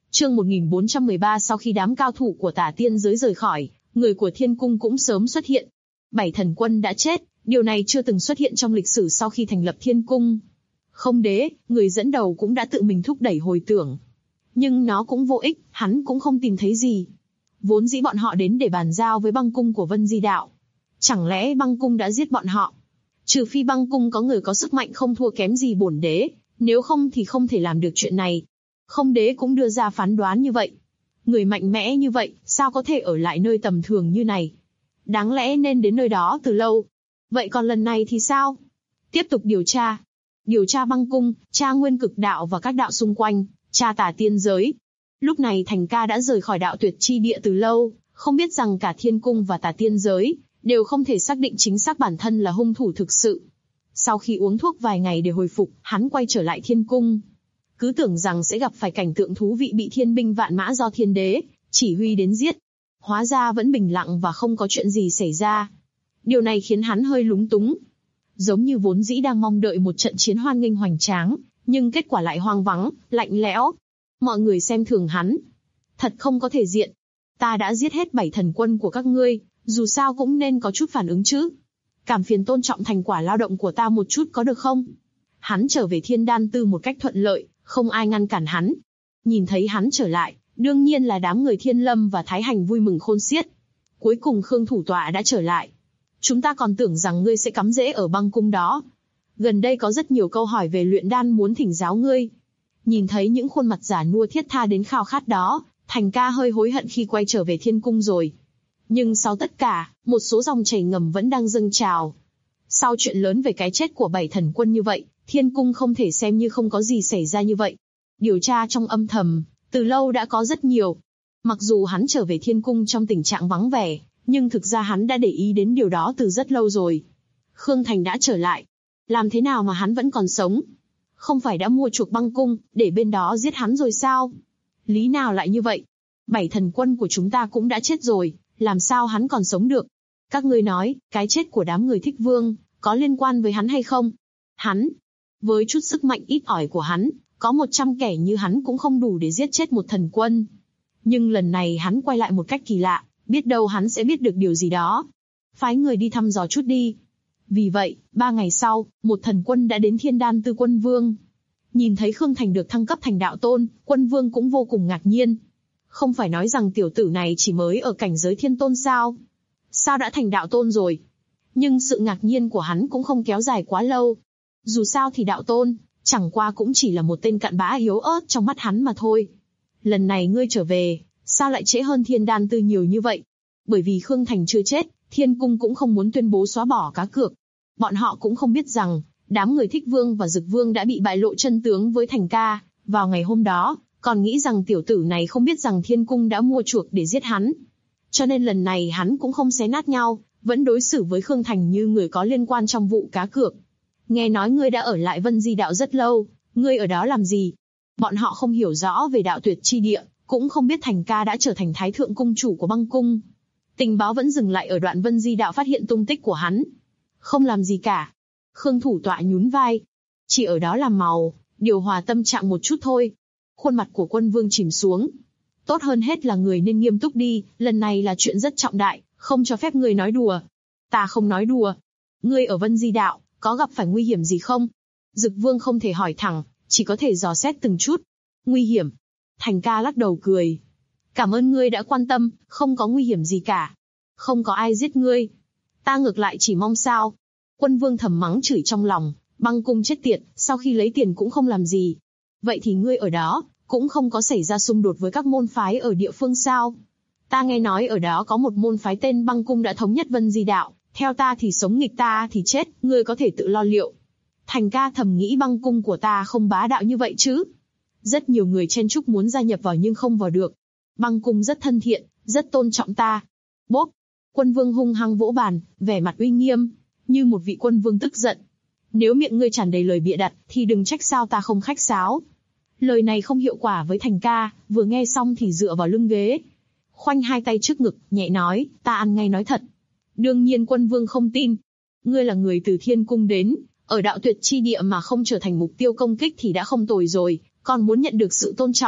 Chương 1413. Sau khi đám cao thủ của Tả Tiên giới rời khỏi, người của Thiên Cung cũng sớm xuất hiện. 7 thần quân đã chết, điều này chưa từng xuất hiện trong lịch sử sau khi thành lập Thiên Cung. Không đế, người dẫn đầu cũng đã tự mình thúc đẩy hồi tưởng. Nhưng nó cũng vô ích, hắn cũng không tìm thấy gì. Vốn dĩ bọn họ đến để bàn giao với băng cung của Vân Di Đạo. Chẳng lẽ băng cung đã giết bọn họ? Trừ phi băng cung có người có sức mạnh không thua kém gì bổn đế, nếu không thì không thể làm được chuyện này. Không đế cũng đưa ra phán đoán như vậy. Người mạnh mẽ như vậy, sao có thể ở lại nơi tầm thường như này? Đáng lẽ nên đến nơi đó từ lâu. Vậy còn lần này thì sao? Tiếp tục điều tra. Điều tra băng cung, tra nguyên cực đạo và các đạo xung quanh, tra Tả Tiên giới. Lúc này Thành Ca đã rời khỏi đạo tuyệt chi địa từ lâu, không biết rằng cả Thiên Cung và Tả Tiên giới đều không thể xác định chính xác bản thân là hung thủ thực sự. Sau khi uống thuốc vài ngày để hồi phục, hắn quay trở lại Thiên Cung. Cứ tưởng rằng sẽ gặp phải cảnh tượng thú vị bị thiên binh vạn mã do thiên đế chỉ huy đến giết. Hóa ra vẫn bình lặng và không có chuyện gì xảy ra. Điều này khiến hắn hơi lúng túng. Giống như vốn dĩ đang mong đợi một trận chiến hoan nghênh hoành tráng, nhưng kết quả lại hoang vắng, lạnh lẽo. Mọi người xem thường hắn. Thật không có thể diện. Ta đã giết hết 7 thần quân của các ngươi, dù sao cũng nên có chút phản ứng chứ. Cảm phiền tôn trọng thành quả lao động của ta một chút có được không? Hắn trở về Thiên Đan Tư một cách thuận lợi, không ai ngăn cản hắn. Nhìn thấy hắn trở lại, đương nhiên là đám người Thiên Lâm và Thái Hành vui mừng khôn xiết. Cuối cùng Khương thủ tọa đã trở lại. Chúng ta còn tưởng rằng ngươi sẽ cắm rễ ở băng cung đó. Gần đây có rất nhiều câu hỏi về luyện đan muốn thỉnh giáo ngươi. Nhìn thấy những khuôn mặt già nua thiết tha đến khao khát đó, Thành Ca hơi hối hận khi quay trở về Thiên Cung rồi. Nhưng sau tất cả, một số dòng chảy ngầm vẫn đang dâng trào. Sau chuyện lớn về cái chết của 7 thần quân như vậy, Thiên Cung không thể xem như không có gì xảy ra như vậy. Điều tra trong âm thầm, từ lâu đã có rất nhiều. Mặc dù hắn trở về Thiên Cung trong tình trạng vắng vẻ, nhưng thực ra hắn đã để ý đến điều đó từ rất lâu rồi. Khương Thành đã trở lại. Làm thế nào mà hắn vẫn còn sống? Không phải đã mua chuộc băng cung, để bên đó giết hắn rồi sao? Lý nào lại như vậy? 7 thần quân của chúng ta cũng đã chết rồi, làm sao hắn còn sống được? Các ngươi nói, cái chết của đám người Thích Vương, có liên quan với hắn hay không? Hắn, với chút sức mạnh ít ỏi của hắn, có 100 kẻ như hắn cũng không đủ để giết chết một thần quân. Nhưng lần này hắn quay lại một cách kỳ lạ, biết đâu hắn sẽ biết được điều gì đó. Phái người đi thăm dò chút đi. Vì vậy, 3 ngày sau, một thần quân đã đến Thiên Đan Tư Quân Vương. Nhìn thấy Khương Thành được thăng cấp thành đạo tôn, Quân Vương cũng vô cùng ngạc nhiên. Không phải nói rằng tiểu tử này chỉ mới ở cảnh giới thiên tôn sao? Sao đã thành đạo tôn rồi? Nhưng sự ngạc nhiên của hắn cũng không kéo dài quá lâu. Dù sao thì đạo tôn, chẳng qua cũng chỉ là một tên cặn bã yếu ớt trong mắt hắn mà thôi. Lần này ngươi trở về, sao lại trễ hơn Thiên Đan Tư nhiều như vậy? Bởi vì Khương Thành chưa chết, Thiên Cung cũng không muốn tuyên bố xóa bỏ cá cược. Bọn họ cũng không biết rằng, đám người Thích Vương và Dực Vương đã bị bại lộ chân tướng với Thành Ca, vào ngày hôm đó, còn nghĩ rằng tiểu tử này không biết rằng Thiên Cung đã mua chuộc để giết hắn. Cho nên lần này hắn cũng không xé nát nhau, vẫn đối xử với Khương Thành như người có liên quan trong vụ cá cược. Nghe nói ngươi đã ở lại Vân Di Đạo rất lâu, ngươi ở đó làm gì? Bọn họ không hiểu rõ về đạo tuyệt chi địa, cũng không biết Thành Ca đã trở thành Thái Thượng Cung chủ của băng cung. Tình báo vẫn dừng lại ở đoạn Vân Di Đạo phát hiện tung tích của hắn. Không làm gì cả. Khương thủ tọa nhún vai. Chỉ ở đó làm màu, điều hòa tâm trạng một chút thôi. Khuôn mặt của Quân Vương chìm xuống. Tốt hơn hết là người nên nghiêm túc đi, lần này là chuyện rất trọng đại, không cho phép người nói đùa. Ta không nói đùa. Ngươi ở Vân Di Đạo, có gặp phải nguy hiểm gì không? Dực Vương không thể hỏi thẳng, chỉ có thể dò xét từng chút. Nguy hiểm? Thành Ca lắc đầu cười. Cảm ơn ngươi đã quan tâm, không có nguy hiểm gì cả. Không có ai giết ngươi. Ta ngược lại chỉ mong sao. Quân Vương thầm mắng chửi trong lòng, băng cung chết tiệt, sau khi lấy tiền cũng không làm gì. Vậy thì ngươi ở đó, cũng không có xảy ra xung đột với các môn phái ở địa phương sao? Ta nghe nói ở đó có một môn phái tên băng cung đã thống nhất Vân Di Đạo, theo ta thì sống nghịch ta thì chết, ngươi có thể tự lo liệu. Thành Ca thầm nghĩ băng cung của ta không bá đạo như vậy chứ. Rất nhiều người chen chúc muốn gia nhập vào nhưng không vào được. Băng cung rất thân thiện, rất tôn trọng ta. Bốp! Quân Vương hung hăng vỗ bàn, vẻ mặt uy nghiêm, như một vị quân vương tức giận. Nếu miệng ngươi tràn đầy lời bịa đặt, thì đừng trách sao ta không khách sáo. Lời này không hiệu quả với Thành Ca, vừa nghe xong thì dựa vào lưng ghế. Khoanh hai tay trước ngực, nhẹ nói, ta ăn ngay nói thật. Đương nhiên Quân Vương không tin. Ngươi là người từ Thiên Cung đến, ở đạo tuyệt chi địa mà không trở thành mục tiêu công kích thì đã không tồi rồi, còn muốn nhận được sự tôn trọng.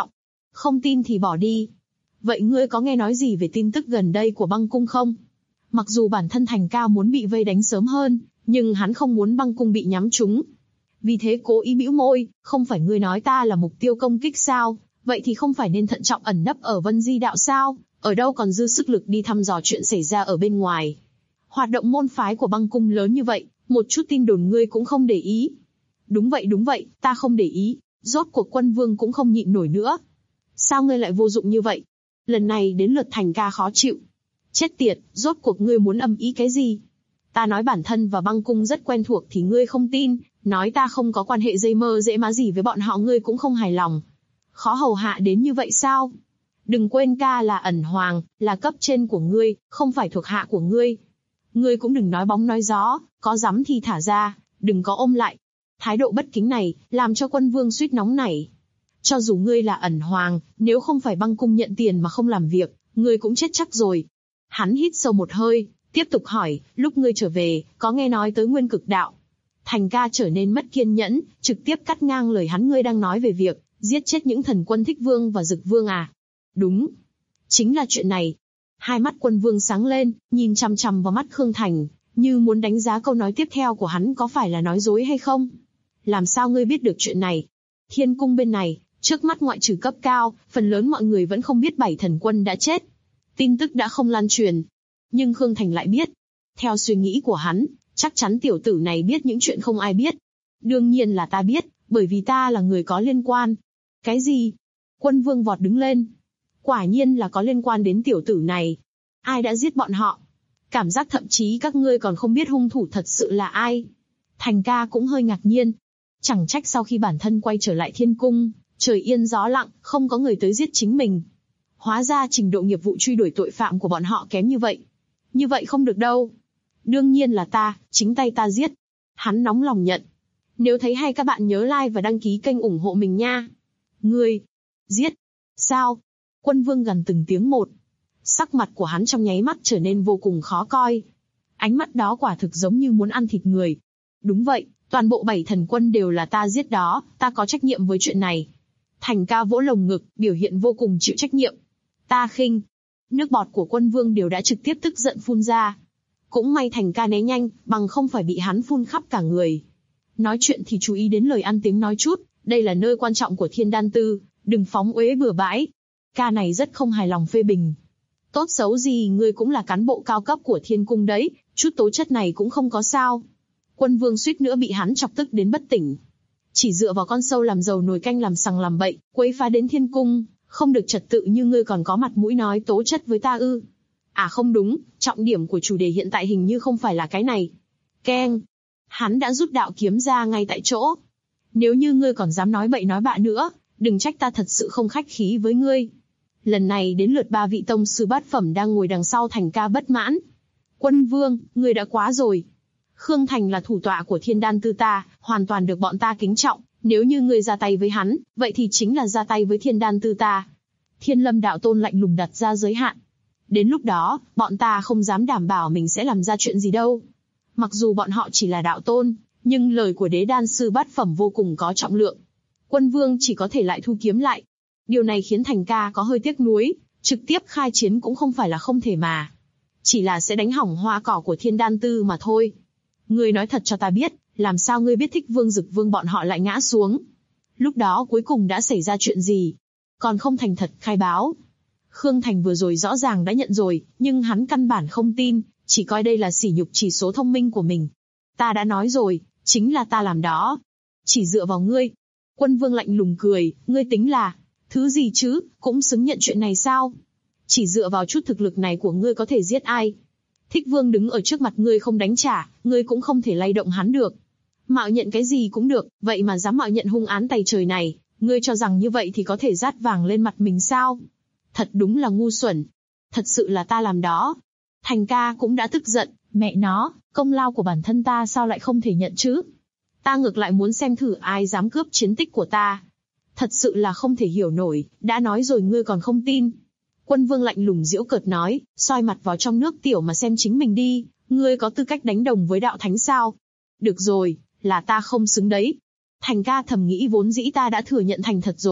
Không tin thì bỏ đi. Vậy ngươi có nghe nói gì về tin tức gần đây của băng cung không? Mặc dù bản thân Thành Ca muốn bị vây đánh sớm hơn, nhưng hắn không muốn băng cung bị nhắm trúng. Vì thế cố ý bĩu môi, không phải ngươi nói ta là mục tiêu công kích sao? Vậy thì không phải nên thận trọng ẩn nấp ở Vân Di đạo sao? Ở đâu còn dư sức lực đi thăm dò chuyện xảy ra ở bên ngoài. Hoạt động môn phái của băng cung lớn như vậy, một chút tin đồn ngươi cũng không để ý. Đúng vậy, ta không để ý. Rốt cuộc Quân Vương cũng không nhịn nổi nữa. Sao ngươi lại vô dụng như vậy? Lần này đến lượt Thành Ca khó chịu. Chết tiệt, rốt cuộc ngươi muốn ầm ĩ cái gì? Ta nói bản thân và băng cung rất quen thuộc thì ngươi không tin, nói ta không có quan hệ dây mơ dễ má gì với bọn họ ngươi cũng không hài lòng. Khó hầu hạ đến như vậy sao? Đừng quên ca là ẩn hoàng, là cấp trên của ngươi, không phải thuộc hạ của ngươi. Ngươi cũng đừng nói bóng nói gió, có dám thì thả ra, đừng có ôm lại. Thái độ bất kính này, làm cho Quân Vương suýt nóng nảy. Cho dù ngươi là ẩn hoàng, nếu không phải băng cung nhận tiền mà không làm việc, ngươi cũng chết chắc rồi. Hắn hít sâu một hơi, tiếp tục hỏi, lúc ngươi trở về, có nghe nói tới Nguyên Cực Đạo? Thành Ca trở nên mất kiên nhẫn, trực tiếp cắt ngang lời hắn, ngươi đang nói về việc giết chết những thần quân Thích Vương và Dực Vương à? Đúng. Chính là chuyện này. Hai mắt Quân Vương sáng lên, nhìn chằm chằm vào mắt Khương Thành, như muốn đánh giá câu nói tiếp theo của hắn có phải là nói dối hay không. Làm sao ngươi biết được chuyện này? Thiên cung bên này, trước mắt ngoại trừ cấp cao, phần lớn mọi người vẫn không biết 7 thần quân đã chết. Tin tức đã không lan truyền. Nhưng Khương Thành lại biết. Theo suy nghĩ của hắn, chắc chắn tiểu tử này biết những chuyện không ai biết. Đương nhiên là ta biết, bởi vì ta là người có liên quan. Cái gì? Quân Vương vọt đứng lên. Quả nhiên là có liên quan đến tiểu tử này. Ai đã giết bọn họ? Cảm giác thậm chí các ngươi còn không biết hung thủ thật sự là ai. Thành Ca cũng hơi ngạc nhiên. Chẳng trách sau khi bản thân quay trở lại thiên cung, trời yên gió lặng, không có người tới giết chính mình. Hóa ra trình độ nghiệp vụ truy đuổi tội phạm của bọn họ kém như vậy. Như vậy không được đâu. Đương nhiên là ta, chính tay ta giết. Hắn nóng lòng nhận. Nếu thấy hay các bạn nhớ like và đăng ký kênh ủng hộ mình nha. Ngươi, giết, sao? Quân Vương gằn từng tiếng một. Sắc mặt của hắn trong nháy mắt trở nên vô cùng khó coi. Ánh mắt đó quả thực giống như muốn ăn thịt người. Đúng vậy, toàn bộ 7 thần quân đều là ta giết đó, ta có trách nhiệm với chuyện này. Thành Ca vỗ lồng ngực, biểu hiện vô cùng chịu trách nhiệm. Ta khinh. Nước bọt của Quân Vương đều đã trực tiếp tức giận phun ra. Cũng may Thành Ca né nhanh, bằng không phải bị hắn phun khắp cả người. Nói chuyện thì chú ý đến lời ăn tiếng nói chút, đây là nơi quan trọng của Thiên Đan Tư, đừng phóng uế bừa bãi. Ca này rất không hài lòng phê bình. Tốt xấu gì ngươi cũng là cán bộ cao cấp của thiên cung đấy, chút tố chất này cũng không có sao. Quân Vương suýt nữa bị hắn chọc tức đến bất tỉnh. Chỉ dựa vào con sâu làm dầu nồi canh làm sằng làm bậy, quấy phá đến thiên cung, không được trật tự như ngươi còn có mặt mũi nói tố chất với ta ư? À không đúng, trọng điểm của chủ đề hiện tại hình như không phải là cái này. Keng. Hắn đã rút đạo kiếm ra ngay tại chỗ. Nếu như ngươi còn dám nói bậy nói bạ nữa, đừng trách ta thật sự không khách khí với ngươi. Lần này đến lượt 3 vị tông sư bát phẩm đang ngồi đằng sau Thành Ca bất mãn. Quân Vương, ngươi đã quá rồi. Khương Thành là thủ tọa của Thiên Đan Tư ta, hoàn toàn được bọn ta kính trọng. Nếu như ngươi ra tay với hắn, vậy thì chính là ra tay với Thiên Đan Tư ta. Thiên Lâm đạo tôn lạnh lùng đặt ra giới hạn. Đến lúc đó, bọn ta không dám đảm bảo mình sẽ làm ra chuyện gì đâu. Mặc dù bọn họ chỉ là đạo tôn, nhưng lời của đế đan sư bát phẩm vô cùng có trọng lượng. Quân Vương chỉ có thể lại thu kiếm lại. Điều này khiến Thành Ca có hơi tiếc nuối, trực tiếp khai chiến cũng không phải là không thể mà. Chỉ là sẽ đánh hỏng hoa cỏ của Thiên Đan Tư mà thôi. Ngươi nói thật cho ta biết, làm sao ngươi biết Thích Vương Dực Vương bọn họ lại ngã xuống? Lúc đó cuối cùng đã xảy ra chuyện gì? Còn không thành thật khai báo. Khương Thành vừa rồi rõ ràng đã nhận rồi, nhưng hắn căn bản không tin, chỉ coi đây là sỉ nhục chỉ số thông minh của mình. Ta đã nói rồi, chính là ta làm đó. Chỉ dựa vào ngươi. Quân Vương lạnh lùng cười, ngươi tính là thứ gì chứ, cũng xứng nhận chuyện này sao? Chỉ dựa vào chút thực lực này của ngươi có thể giết ai? Thích Vương đứng ở trước mặt ngươi không đánh trả, ngươi cũng không thể lay động hắn được. Mạo nhận cái gì cũng được, vậy mà dám mạo nhận hung án tày trời này, ngươi cho rằng như vậy thì có thể dát vàng lên mặt mình sao? Thật đúng là ngu xuẩn. Thật sự là ta làm đó. Thành Ca cũng đã tức giận, mẹ nó, công lao của bản thân ta sao lại không thể nhận chứ? Ta ngược lại muốn xem thử ai dám cướp chiến tích của ta. Thật sự là không thể hiểu nổi, đã nói rồi ngươi còn không tin. Quân Vương lạnh lùng giễu cợt nói, soi mặt vào trong nước tiểu mà xem chính mình đi, ngươi có tư cách đánh đồng với đạo thánh sao? Được rồi, là ta không xứng đấy. Thành Ca thầm nghĩ vốn dĩ ta đã thừa nhận thành thật rồi,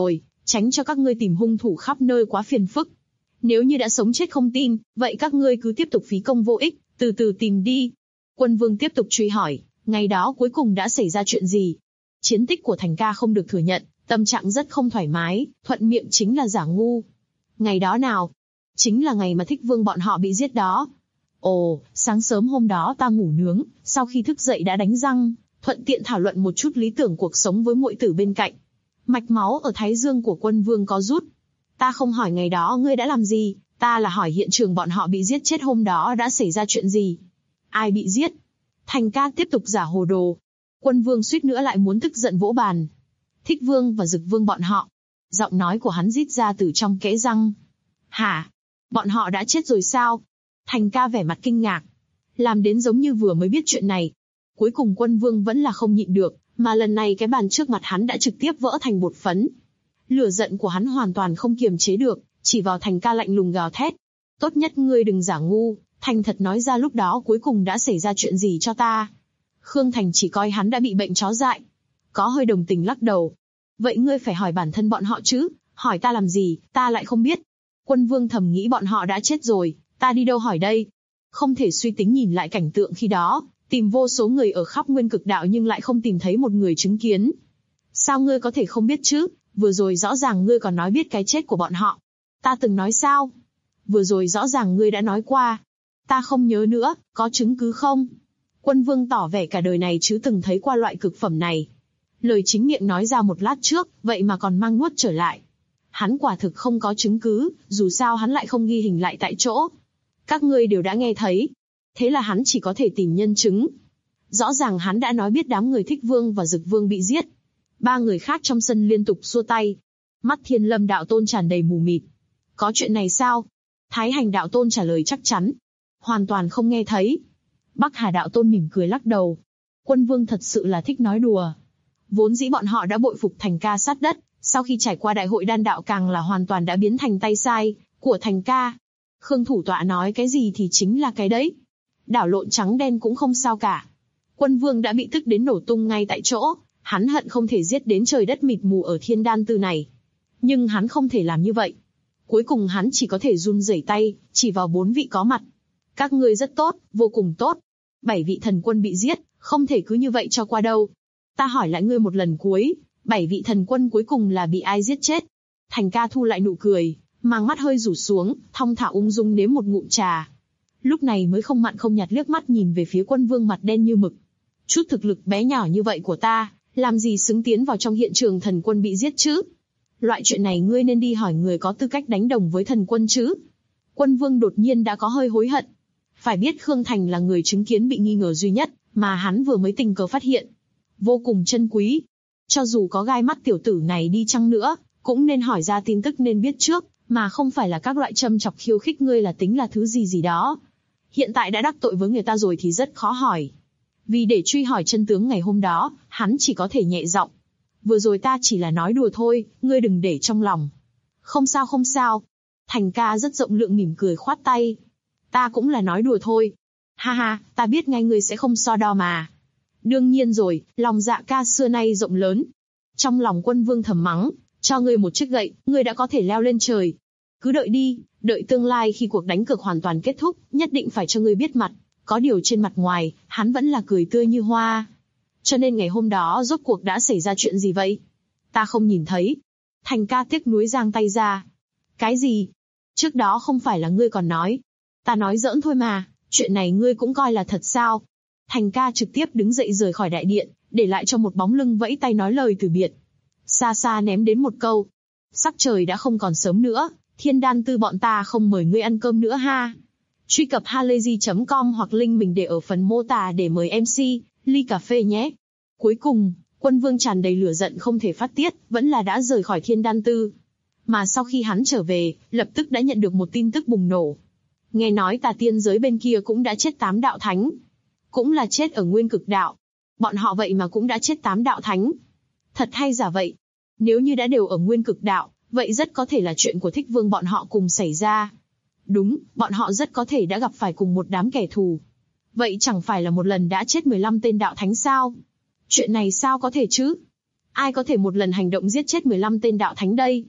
tránh cho các ngươi tìm hung thủ khắp nơi quá phiền phức. Nếu như đã sống chết không tin, vậy các ngươi cứ tiếp tục phí công vô ích, từ từ tìm đi. Quân Vương tiếp tục truy hỏi, ngày đó cuối cùng đã xảy ra chuyện gì? Chiến tích của Thành ca không được thừa nhận, tâm trạng rất không thoải mái, thuận miệng chính là giả ngu. Ngày đó nào? Chính là ngày mà Thích Vương bọn họ bị giết đó. Ồ, sáng sớm hôm đó ta ngủ nướng, sau khi thức dậy đã đánh răng, thuận tiện thảo luận một chút lý tưởng cuộc sống với muội tử bên cạnh. Mạch máu ở thái dương của Quân Vương có rút. Ta không hỏi ngày đó ngươi đã làm gì, ta là hỏi hiện trường bọn họ bị giết chết hôm đó đã xảy ra chuyện gì. Ai bị giết? Thành ca tiếp tục giả hồ đồ. Quân Vương suýt nữa lại muốn tức giận vỗ bàn. Thích Vương và Dực Vương bọn họ. Giọng nói của hắn rít ra từ trong kẽ răng. Hả? Bọn họ đã chết rồi sao? Thành ca vẻ mặt kinh ngạc. Làm đến giống như vừa mới biết chuyện này. Cuối cùng Quân Vương vẫn là không nhịn được, mà lần này cái bàn trước mặt hắn đã trực tiếp vỡ thành bột phấn. Lửa giận của hắn hoàn toàn không kiềm chế được, chỉ vào Thành ca lạnh lùng gào thét. Tốt nhất ngươi đừng giả ngu, thành thật nói ra lúc đó cuối cùng đã xảy ra chuyện gì cho ta. Khương Thành chỉ coi hắn đã bị bệnh chó dại. Có hơi đồng tình lắc đầu. Vậy ngươi phải hỏi bản thân bọn họ chứ, hỏi ta làm gì, ta lại không biết. Quân Vương thầm nghĩ bọn họ đã chết rồi, ta đi đâu hỏi đây. Không thể suy tính nhìn lại cảnh tượng khi đó, tìm vô số người ở khắp Nguyên Cực Đạo nhưng lại không tìm thấy một người chứng kiến. Sao ngươi có thể không biết chứ, vừa rồi rõ ràng ngươi còn nói biết cái chết của bọn họ. Ta từng nói sao? Vừa rồi rõ ràng ngươi đã nói qua. Ta không nhớ nữa, có chứng cứ không? Quân Vương tỏ vẻ cả đời này chứ từng thấy qua loại cực phẩm này. Lời chính miệng nói ra một lát trước, vậy mà còn mang nuốt trở lại. Hắn quả thực không có chứng cứ, dù sao hắn lại không ghi hình lại tại chỗ. Các ngươi đều đã nghe thấy. Thế là hắn chỉ có thể tìm nhân chứng. Rõ ràng hắn đã nói biết đám người Thích Vương và Dực Vương bị giết. Ba người khác trong sân liên tục xua tay. Mắt Thiên Lâm đạo tôn tràn đầy mù mịt. Có chuyện này sao? Thái Hành đạo tôn trả lời chắc chắn. Hoàn toàn không nghe thấy. Bắc Hà đạo tôn mỉm cười lắc đầu. Quân Vương thật sự là thích nói đùa. Vốn dĩ bọn họ đã bội phục Thành ca sát đất, sau khi trải qua đại hội đan đạo càng là hoàn toàn đã biến thành tay sai của Thành ca. Khương thủ tọa nói cái gì thì chính là cái đấy. Đảo lộn trắng đen cũng không sao cả. Quân Vương đã bị tức đến nổ tung ngay tại chỗ, hắn hận không thể giết đến trời đất mịt mù ở Thiên Đan Tư này. Nhưng hắn không thể làm như vậy. Cuối cùng hắn chỉ có thể run rẩy tay, chỉ vào 4 vị có mặt. Các ngươi rất tốt, vô cùng tốt. 7 vị thần quân bị giết, không thể cứ như vậy cho qua đâu. Ta hỏi lại ngươi một lần cuối, 7 vị thần quân cuối cùng là bị ai giết chết? Thành ca thu lại nụ cười, mang mắt hơi rủ xuống, thong thả ung dung nếm một ngụm trà. Lúc này mới không mặn không nhạt liếc mắt nhìn về phía Quân Vương mặt đen như mực. Chút thực lực bé nhỏ như vậy của ta, làm gì xứng tiến vào trong hiện trường thần quân bị giết chứ? Loại chuyện này ngươi nên đi hỏi người có tư cách đánh đồng với thần quân chứ. Quân Vương đột nhiên đã có hơi hối hận. Phải biết Khương Thành là người chứng kiến bị nghi ngờ duy nhất, mà hắn vừa mới tình cờ phát hiện. Vô cùng chân quý. Cho dù có gai mắt tiểu tử này đi chăng nữa, cũng nên hỏi ra tin tức nên biết trước, mà không phải là các loại châm chọc khiêu khích ngươi là tính là thứ gì gì đó. Hiện tại đã đắc tội với người ta rồi thì rất khó hỏi. Vì để truy hỏi chân tướng ngày hôm đó, hắn chỉ có thể nhẹ giọng. Vừa rồi ta chỉ là nói đùa thôi, ngươi đừng để trong lòng. Không sao không sao. Thành ca rất rộng lượng mỉm cười khoát tay. Ta cũng là nói đùa thôi. Ha ha, ta biết ngay ngươi sẽ không so đo mà. Đương nhiên rồi, lòng dạ ca xưa nay rộng lớn. Trong lòng Quân Vương thầm mắng, cho ngươi một chiếc gậy, ngươi đã có thể leo lên trời. Cứ đợi đi, đợi tương lai khi cuộc đánh cược hoàn toàn kết thúc, nhất định phải cho ngươi biết mặt. Có điều trên mặt ngoài, hắn vẫn là cười tươi như hoa. Cho nên ngày hôm đó rốt cuộc đã xảy ra chuyện gì vậy? Ta không nhìn thấy. Thành ca tiếc nuối giang tay ra. Cái gì? Trước đó không phải là ngươi còn nói. Ta nói giỡn thôi mà, chuyện này ngươi cũng coi là thật sao? Thành ca trực tiếp đứng dậy rời khỏi đại điện, để lại cho một bóng lưng vẫy tay nói lời từ biệt. Xa xa ném đến một câu. Sắc trời đã không còn sớm nữa, Thiên Đan Tư bọn ta không mời ngươi ăn cơm nữa ha. Truy cập halayzi.com hoặc link mình để ở phần mô tả để mời MC, ly cà phê nhé. Cuối cùng, Quân Vương tràn đầy lửa giận không thể phát tiết, vẫn là đã rời khỏi Thiên Đan Tư. Mà sau khi hắn trở về, lập tức đã nhận được một tin tức bùng nổ. Nghe nói Tà Tiên giới bên kia cũng đã chết 8 đạo thánh. Cũng là chết ở Nguyên Cực Đạo. Bọn họ vậy mà cũng đã chết 8 đạo thánh. Thật hay giả vậy? Nếu như đã đều ở Nguyên Cực Đạo, vậy rất có thể là chuyện của Thích Vương bọn họ cùng xảy ra. Đúng, bọn họ rất có thể đã gặp phải cùng một đám kẻ thù. Vậy chẳng phải là một lần đã chết 15 tên đạo thánh sao? Chuyện này sao có thể chứ? Ai có thể một lần hành động giết chết 15 tên đạo thánh đây?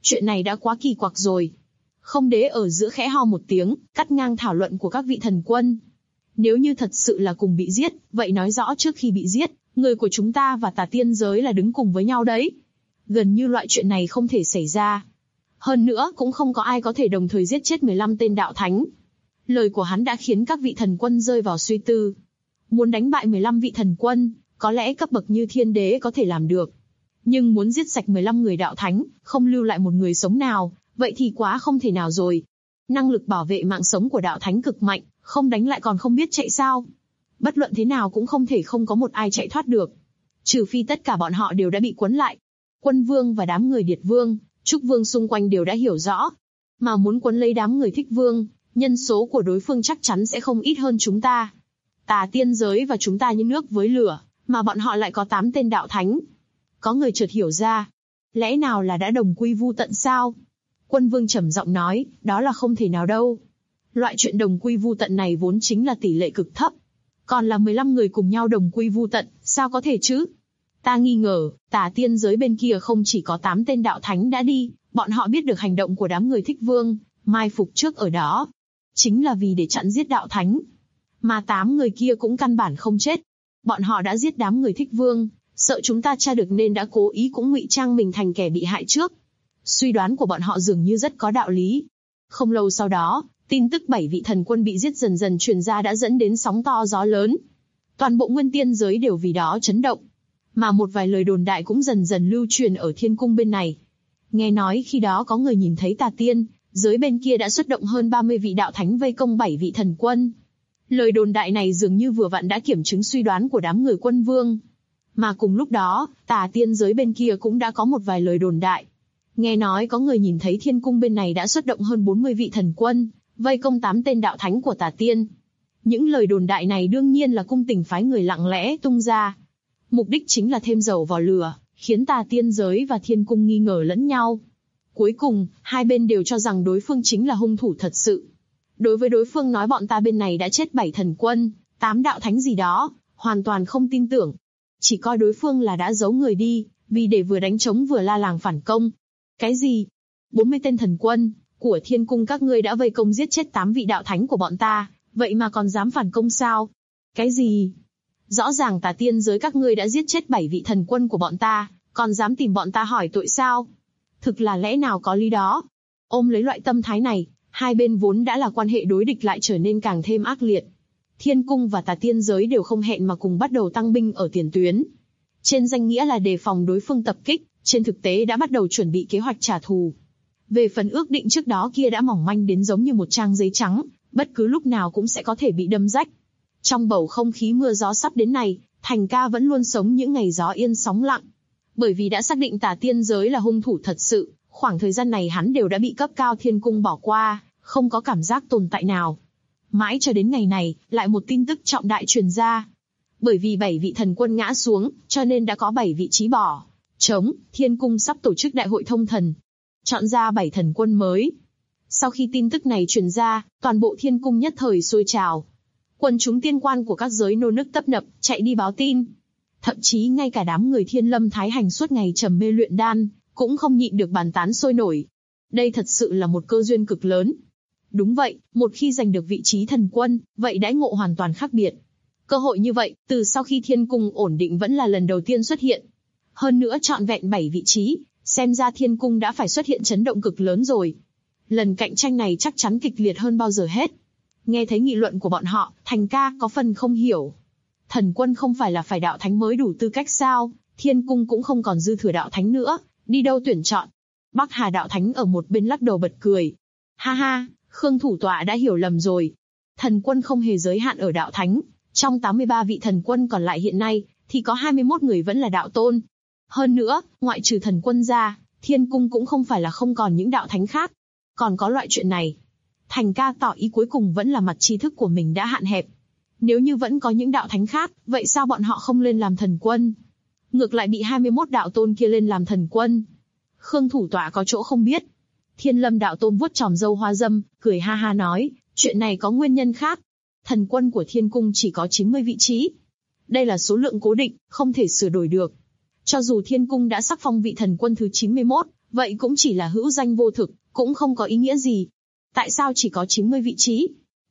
Chuyện này đã quá kỳ quặc rồi. Không đế ở giữa khẽ ho một tiếng, cắt ngang thảo luận của các vị thần quân. Nếu như thật sự là cùng bị giết, vậy nói rõ trước khi bị giết, người của chúng ta và Tà Tiên giới là đứng cùng với nhau đấy. Gần như loại chuyện này không thể xảy ra. Hơn nữa cũng không có ai có thể đồng thời giết chết 15 tên đạo thánh. Lời của hắn đã khiến các vị thần quân rơi vào suy tư. Muốn đánh bại 15 vị thần quân, có lẽ cấp bậc như thiên đế có thể làm được. Nhưng muốn giết sạch 15 người đạo thánh, không lưu lại một người sống nào, vậy thì quá không thể nào rồi. Năng lực bảo vệ mạng sống của đạo thánh cực mạnh, không đánh lại còn không biết chạy sao. Bất luận thế nào cũng không thể không có một ai chạy thoát được. Trừ phi tất cả bọn họ đều đã bị cuốn lại. Quân vương và đám người Điệt vương, Trúc vương xung quanh đều đã hiểu rõ. Mà muốn cuốn lấy đám người Thích vương, nhân số của đối phương chắc chắn sẽ không ít hơn chúng ta. Tà Tiên giới và chúng ta như nước với lửa, mà bọn họ lại có 8 tên đạo thánh. Có người chợt hiểu ra. Lẽ nào là đã đồng quy vu tận sao? Quân vương trầm giọng nói, đó là không thể nào đâu. Loại chuyện đồng quy vu tận này vốn chính là tỷ lệ cực thấp. Còn là 15 người cùng nhau đồng quy vu tận, sao có thể chứ? Ta nghi ngờ, Tà Tiên giới bên kia không chỉ có 8 tên đạo thánh đã đi, bọn họ biết được hành động của đám người Thích vương, mai phục trước ở đó. Chính là vì để chặn giết đạo thánh. Mà 8 người kia cũng căn bản không chết. Bọn họ đã giết đám người Thích vương, sợ chúng ta tra được nên đã cố ý cũng ngụy trang mình thành kẻ bị hại trước. Suy đoán của bọn họ dường như rất có đạo lý. Không lâu sau đó, tin tức 7 vị thần quân bị giết dần dần truyền ra đã dẫn đến sóng to gió lớn. Toàn bộ Nguyên Tiên giới đều vì đó chấn động. Mà một vài lời đồn đại cũng dần dần lưu truyền ở thiên cung bên này. Nghe nói khi đó có người nhìn thấy Tà Tiên giới bên kia đã xuất động hơn 30 vị đạo thánh vây công 7 vị thần quân. Lời đồn đại này dường như vừa vặn đã kiểm chứng suy đoán của đám người Quân vương. Mà cùng lúc đó, Tà Tiên giới bên kia cũng đã có một vài lời đồn đại. Nghe nói có người nhìn thấy thiên cung bên này đã xuất động hơn 40 vị thần quân, vây công 8 tên đạo thánh của Tà Tiên. Những lời đồn đại này đương nhiên là cung tình phái người lặng lẽ tung ra. Mục đích chính là thêm dầu vào lửa, khiến Tà Tiên giới và thiên cung nghi ngờ lẫn nhau. Cuối cùng, hai bên đều cho rằng đối phương chính là hung thủ thật sự. Đối với đối phương nói bọn ta bên này đã chết 7 thần quân, 8 đạo thánh gì đó, hoàn toàn không tin tưởng. Chỉ coi đối phương là đã giấu người đi, vì để vừa đánh trống vừa la làng phản công. Cái gì? 40 tên thần quân của thiên cung các ngươi đã vây công giết chết 8 vị đạo thánh của bọn ta, vậy mà còn dám phản công sao? Cái gì? Rõ ràng Tà Tiên giới các ngươi đã giết chết 7 vị thần quân của bọn ta, còn dám tìm bọn ta hỏi tội sao? Thực là lẽ nào có lý đó? Ôm lấy loại tâm thái này, hai bên vốn đã là quan hệ đối địch lại trở nên càng thêm ác liệt. Thiên cung và Tà Tiên giới đều không hẹn mà cùng bắt đầu tăng binh ở tiền tuyến. Trên danh nghĩa là đề phòng đối phương tập kích, trên thực tế đã bắt đầu chuẩn bị kế hoạch trả thù. Về phần ước định trước đó kia đã mỏng manh đến giống như một trang giấy trắng, bất cứ lúc nào cũng sẽ có thể bị đâm rách. Trong bầu không khí mưa gió sắp đến này, Thành Ca vẫn luôn sống những ngày gió yên sóng lặng. Bởi vì đã xác định Tà Tiên giới là hung thủ thật sự, khoảng thời gian này hắn đều đã bị cấp cao thiên cung bỏ qua, không có cảm giác tồn tại nào. Mãi cho đến ngày này, lại một tin tức trọng đại truyền ra. Bởi vì 7 vị thần quân ngã xuống, cho nên đã có 7 vị trí bỏ trống, thiên cung sắp tổ chức đại hội thông thần, chọn ra 7 thần quân mới. Sau khi tin tức này truyền ra, toàn bộ thiên cung nhất thời sôi trào. Quần chúng tiên quan của các giới nô nức tấp nập, chạy đi báo tin. Thậm chí ngay cả đám người Thiên Lâm Thái Hành suốt ngày trầm mê luyện đan, cũng không nhịn được bàn tán sôi nổi. Đây thật sự là một cơ duyên cực lớn. Đúng vậy, một khi giành được vị trí thần quân, vậy đãi ngộ hoàn toàn khác biệt. Cơ hội như vậy, từ sau khi thiên cung ổn định vẫn là lần đầu tiên xuất hiện. Hơn nữa trọn vẹn 7 vị trí, xem ra thiên cung đã phải xuất hiện chấn động cực lớn rồi. Lần cạnh tranh này chắc chắn kịch liệt hơn bao giờ hết. Nghe thấy nghị luận của bọn họ, Thành Ca có phần không hiểu. Thần quân không phải là phải đạo thánh mới đủ tư cách sao? Thiên cung cũng không còn dư thừa đạo thánh nữa, đi đâu tuyển chọn? Bắc Hà đạo thánh ở một bên lắc đầu bật cười. Ha ha, Khương thủ tọa đã hiểu lầm rồi. Thần quân không hề giới hạn ở đạo thánh. Trong 83 vị thần quân còn lại hiện nay, thì có 21 người vẫn là đạo tôn. Hơn nữa, ngoại trừ thần quân ra, thiên cung cũng không phải là không còn những đạo thánh khác. Còn có loại chuyện này. Thành Ca tỏ ý cuối cùng vẫn là mặt tri thức của mình đã hạn hẹp. Nếu như vẫn có những đạo thánh khác, vậy sao bọn họ không lên làm thần quân? Ngược lại bị 21 đạo tôn kia lên làm thần quân. Khương thủ tọa có chỗ không biết. Thiên Lâm đạo tôn vuốt chòm râu hoa dâm, cười ha ha nói, chuyện này có nguyên nhân khác. Thần quân của thiên cung chỉ có 90 vị trí. Đây là số lượng cố định, không thể sửa đổi được. Cho dù thiên cung đã sắc phong vị thần quân thứ 91, vậy cũng chỉ là hữu danh vô thực, cũng không có ý nghĩa gì. Tại sao chỉ có 90 vị trí?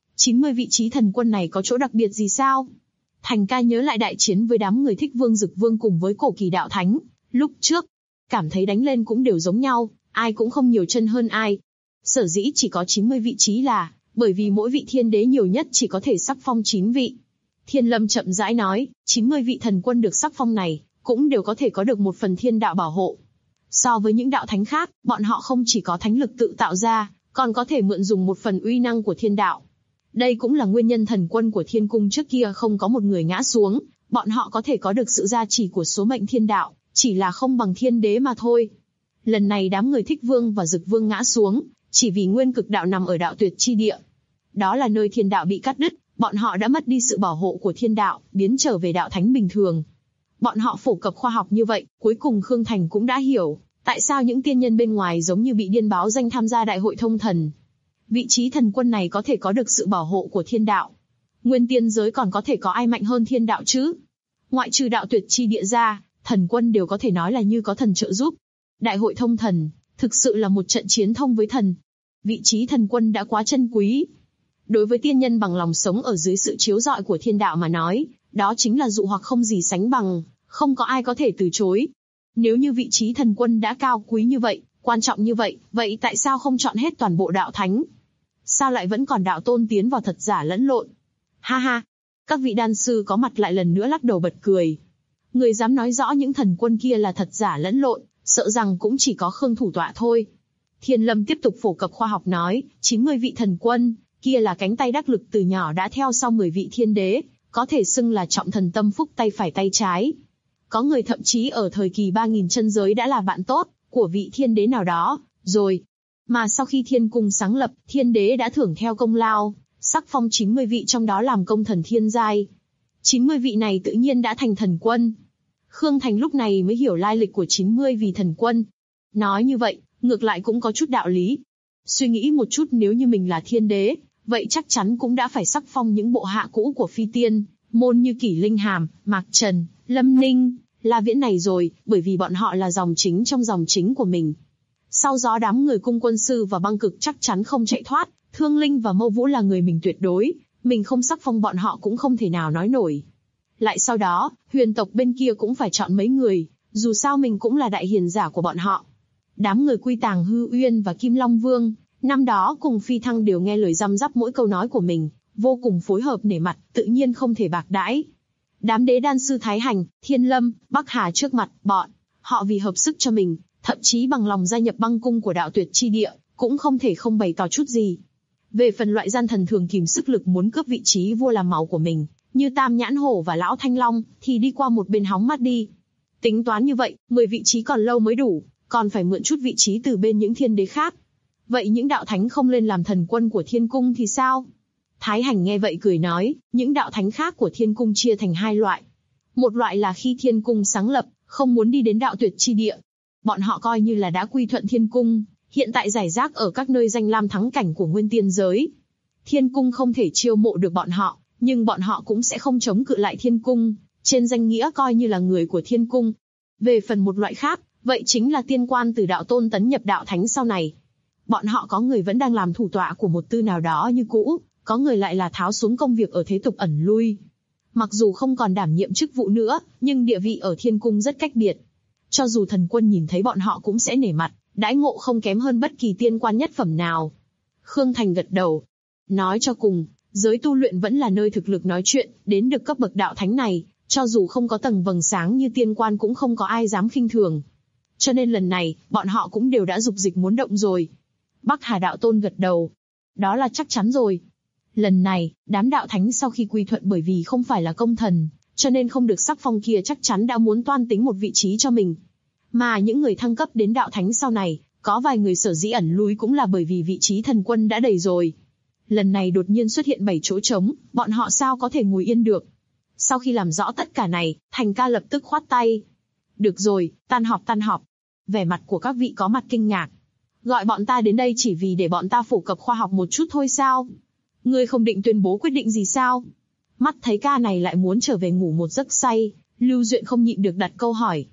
90 vị trí thần quân này có chỗ đặc biệt gì sao? Thành ca nhớ lại đại chiến với đám người Thích Vương Dực Vương cùng với Cổ Kỳ Đạo Thánh, lúc trước, cảm thấy đánh lên cũng đều giống nhau, ai cũng không nhiều chân hơn ai. Sở dĩ chỉ có 90 vị trí là, bởi vì mỗi vị thiên đế nhiều nhất chỉ có thể sắc phong 9 vị. Thiên Lâm chậm rãi nói, 90 vị thần quân được sắc phong này, cũng đều có thể có được một phần thiên đạo bảo hộ. So với những đạo thánh khác, bọn họ không chỉ có thánh lực tự tạo ra, còn có thể mượn dùng một phần uy năng của thiên đạo. Đây cũng là nguyên nhân thần quân của thiên cung trước kia không có một người ngã xuống, bọn họ có thể có được sự gia trì của số mệnh thiên đạo, chỉ là không bằng thiên đế mà thôi. Lần này đám người Thích Vương và Dực Vương ngã xuống, chỉ vì nguyên cực đạo nằm ở đạo tuyệt chi địa. Đó là nơi thiên đạo bị cắt đứt, bọn họ đã mất đi sự bảo hộ của thiên đạo, biến trở về đạo thánh bình thường. Bọn họ phổ cập khoa học như vậy, cuối cùng Khương Thành cũng đã hiểu, tại sao những tiên nhân bên ngoài giống như bị điên báo danh tham gia đại hội thông thần. Vị trí thần quân này có thể có được sự bảo hộ của thiên đạo. Nguyên tiên giới còn có thể có ai mạnh hơn thiên đạo chứ? Ngoại trừ đạo tuyệt chi địa ra, thần quân đều có thể nói là như có thần trợ giúp. Đại hội thông thần, thực sự là một trận chiến thông với thần. Vị trí thần quân đã quá chân quý. Đối với tiên nhân bằng lòng sống ở dưới sự chiếu rọi của thiên đạo mà nói, đó chính là dụ hoặc không gì sánh bằng, không có ai có thể từ chối. Nếu như vị trí thần quân đã cao quý như vậy, quan trọng như vậy, vậy tại sao không chọn hết toàn bộ đạo thánh? Sao lại vẫn còn đạo tôn tiến vào thật giả lẫn lộn? Ha ha! Các vị đan sư có mặt lại lần nữa lắc đầu bật cười. Người dám nói rõ những thần quân kia là thật giả lẫn lộn, sợ rằng cũng chỉ có Khương thủ tọa thôi. Thiên Lâm tiếp tục phổ cập khoa học nói, 90 vị thần quân, kia là cánh tay đắc lực từ nhỏ đã theo sau 10 vị thiên đế, có thể xưng là trọng thần tâm phúc tay phải tay trái. Có người thậm chí ở thời kỳ 3000 chân giới đã là bạn tốt của vị thiên đế nào đó, rồi. Mà sau khi thiên cung sáng lập, thiên đế đã thưởng theo công lao, sắc phong 90 vị trong đó làm công thần thiên giai. 90 vị này tự nhiên đã thành thần quân. Khương Thành lúc này mới hiểu lai lịch của 90 vị thần quân. Nói như vậy, ngược lại cũng có chút đạo lý. Suy nghĩ một chút, nếu như mình là thiên đế, vậy chắc chắn cũng đã phải sắc phong những bộ hạ cũ của phi tiên môn như Kỷ Linh Hàm, Mạc Trần, Lâm Ninh, La Viễn này rồi, bởi vì bọn họ là dòng chính trong dòng chính của mình. Sau đó đám người cung quân sư và băng cực chắc chắn không chạy thoát, Thương Linh và Mâu Vũ là người mình tuyệt đối, mình không sắc phong bọn họ cũng không thể nào nói nổi. Lại sau đó, huyền tộc bên kia cũng phải chọn mấy người, dù sao mình cũng là đại hiền giả của bọn họ. Đám người Quy Tàng Hư Uyên và Kim Long Vương, năm đó cùng Phi Thăng đều nghe lời răm rắp mỗi câu nói của mình, vô cùng phối hợp nể mặt, tự nhiên không thể bạc đãi. Đám đế đan sư Thái Hành, Thiên Lâm, Bắc Hà trước mặt bọn họ vì hợp sức cho mình, thậm chí bằng lòng gia nhập băng cung của đạo tuyệt chi địa, cũng không thể không bày tỏ chút gì. Về phần loại gian thần thường kìm sức lực muốn cướp vị trí vua làm máu của mình, như Tam Nhãn Hổ và Lão Thanh Long, thì đi qua một bên hóng mắt đi. Tính toán như vậy, 10 vị trí còn lâu mới đủ, còn phải mượn chút vị trí từ bên những thiên đế khác. Vậy những đạo thánh không lên làm thần quân của thiên cung thì sao? Thái Hành nghe vậy cười nói, những đạo thánh khác của thiên cung chia thành hai loại. Một loại là khi thiên cung sáng lập, không muốn đi đến đạo tuyệt chi địa. Bọn họ coi như là đã quy thuận thiên cung, hiện tại giải rác ở các nơi danh lam thắng cảnh của nguyên tiên giới. Thiên cung không thể chiêu mộ được bọn họ, nhưng bọn họ cũng sẽ không chống cự lại thiên cung, trên danh nghĩa coi như là người của thiên cung. Về phần một loại khác, vậy chính là tiên quan từ đạo tôn tấn nhập đạo thánh sau này. Bọn họ có người vẫn đang làm thủ tọa của một tư nào đó như cũ, có người lại là tháo xuống công việc ở thế tục ẩn lui. Mặc dù không còn đảm nhiệm chức vụ nữa, nhưng địa vị ở thiên cung rất cách biệt. Cho dù thần quân nhìn thấy bọn họ cũng sẽ nể mặt, đãi ngộ không kém hơn bất kỳ tiên quan nhất phẩm nào. Khương Thành gật đầu. Nói cho cùng, giới tu luyện vẫn là nơi thực lực nói chuyện, đến được cấp bậc đạo thánh này, cho dù không có tầng vầng sáng như tiên quan cũng không có ai dám khinh thường. Cho nên lần này, bọn họ cũng đều đã dục dịch muốn động rồi. Bắc Hà đạo tôn gật đầu. Đó là chắc chắn rồi. Lần này, đám đạo thánh sau khi quy thuận bởi vì không phải là công thần, cho nên không được sắc phong kia chắc chắn đã muốn toan tính một vị trí cho mình. Mà những người thăng cấp đến đạo thánh sau này, có vài người sở dĩ ẩn lui cũng là bởi vì vị trí thần quân đã đầy rồi. Lần này đột nhiên xuất hiện 7 chỗ trống, bọn họ sao có thể ngồi yên được. Sau khi làm rõ tất cả này, Thành ca lập tức khoát tay. Được rồi, tan họp. Vẻ mặt của các vị có mặt kinh ngạc. Gọi bọn ta đến đây chỉ vì để bọn ta phổ cập khoa học một chút thôi sao? Ngươi không định tuyên bố quyết định gì sao? Mắt thấy ca này lại muốn trở về ngủ một giấc say, Lưu Duyện không nhịn được đặt câu hỏi.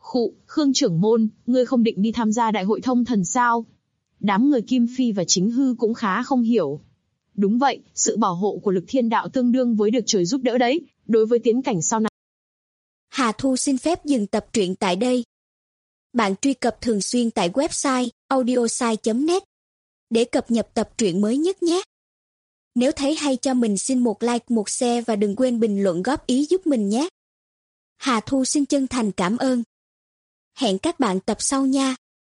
Khụ, Khương trưởng môn, ngươi không định đi tham gia đại hội thông thần sao? Đám người Kim Phi và Chính Hư cũng khá không hiểu. Đúng vậy, sự bảo hộ của Lực Thiên Đạo tương đương với được trời giúp đỡ đấy, đối với tiến cảnh sau này. Hà Thu xin phép dừng tập truyện tại đây. Bạn truy cập thường xuyên tại website audiosai.net để cập nhật tập truyện mới nhất nhé. Nếu thấy hay cho mình xin một like, một share và đừng quên bình luận góp ý giúp mình nhé. Hà Thu xin chân thành cảm ơn. Hẹn các bạn tập sau nha.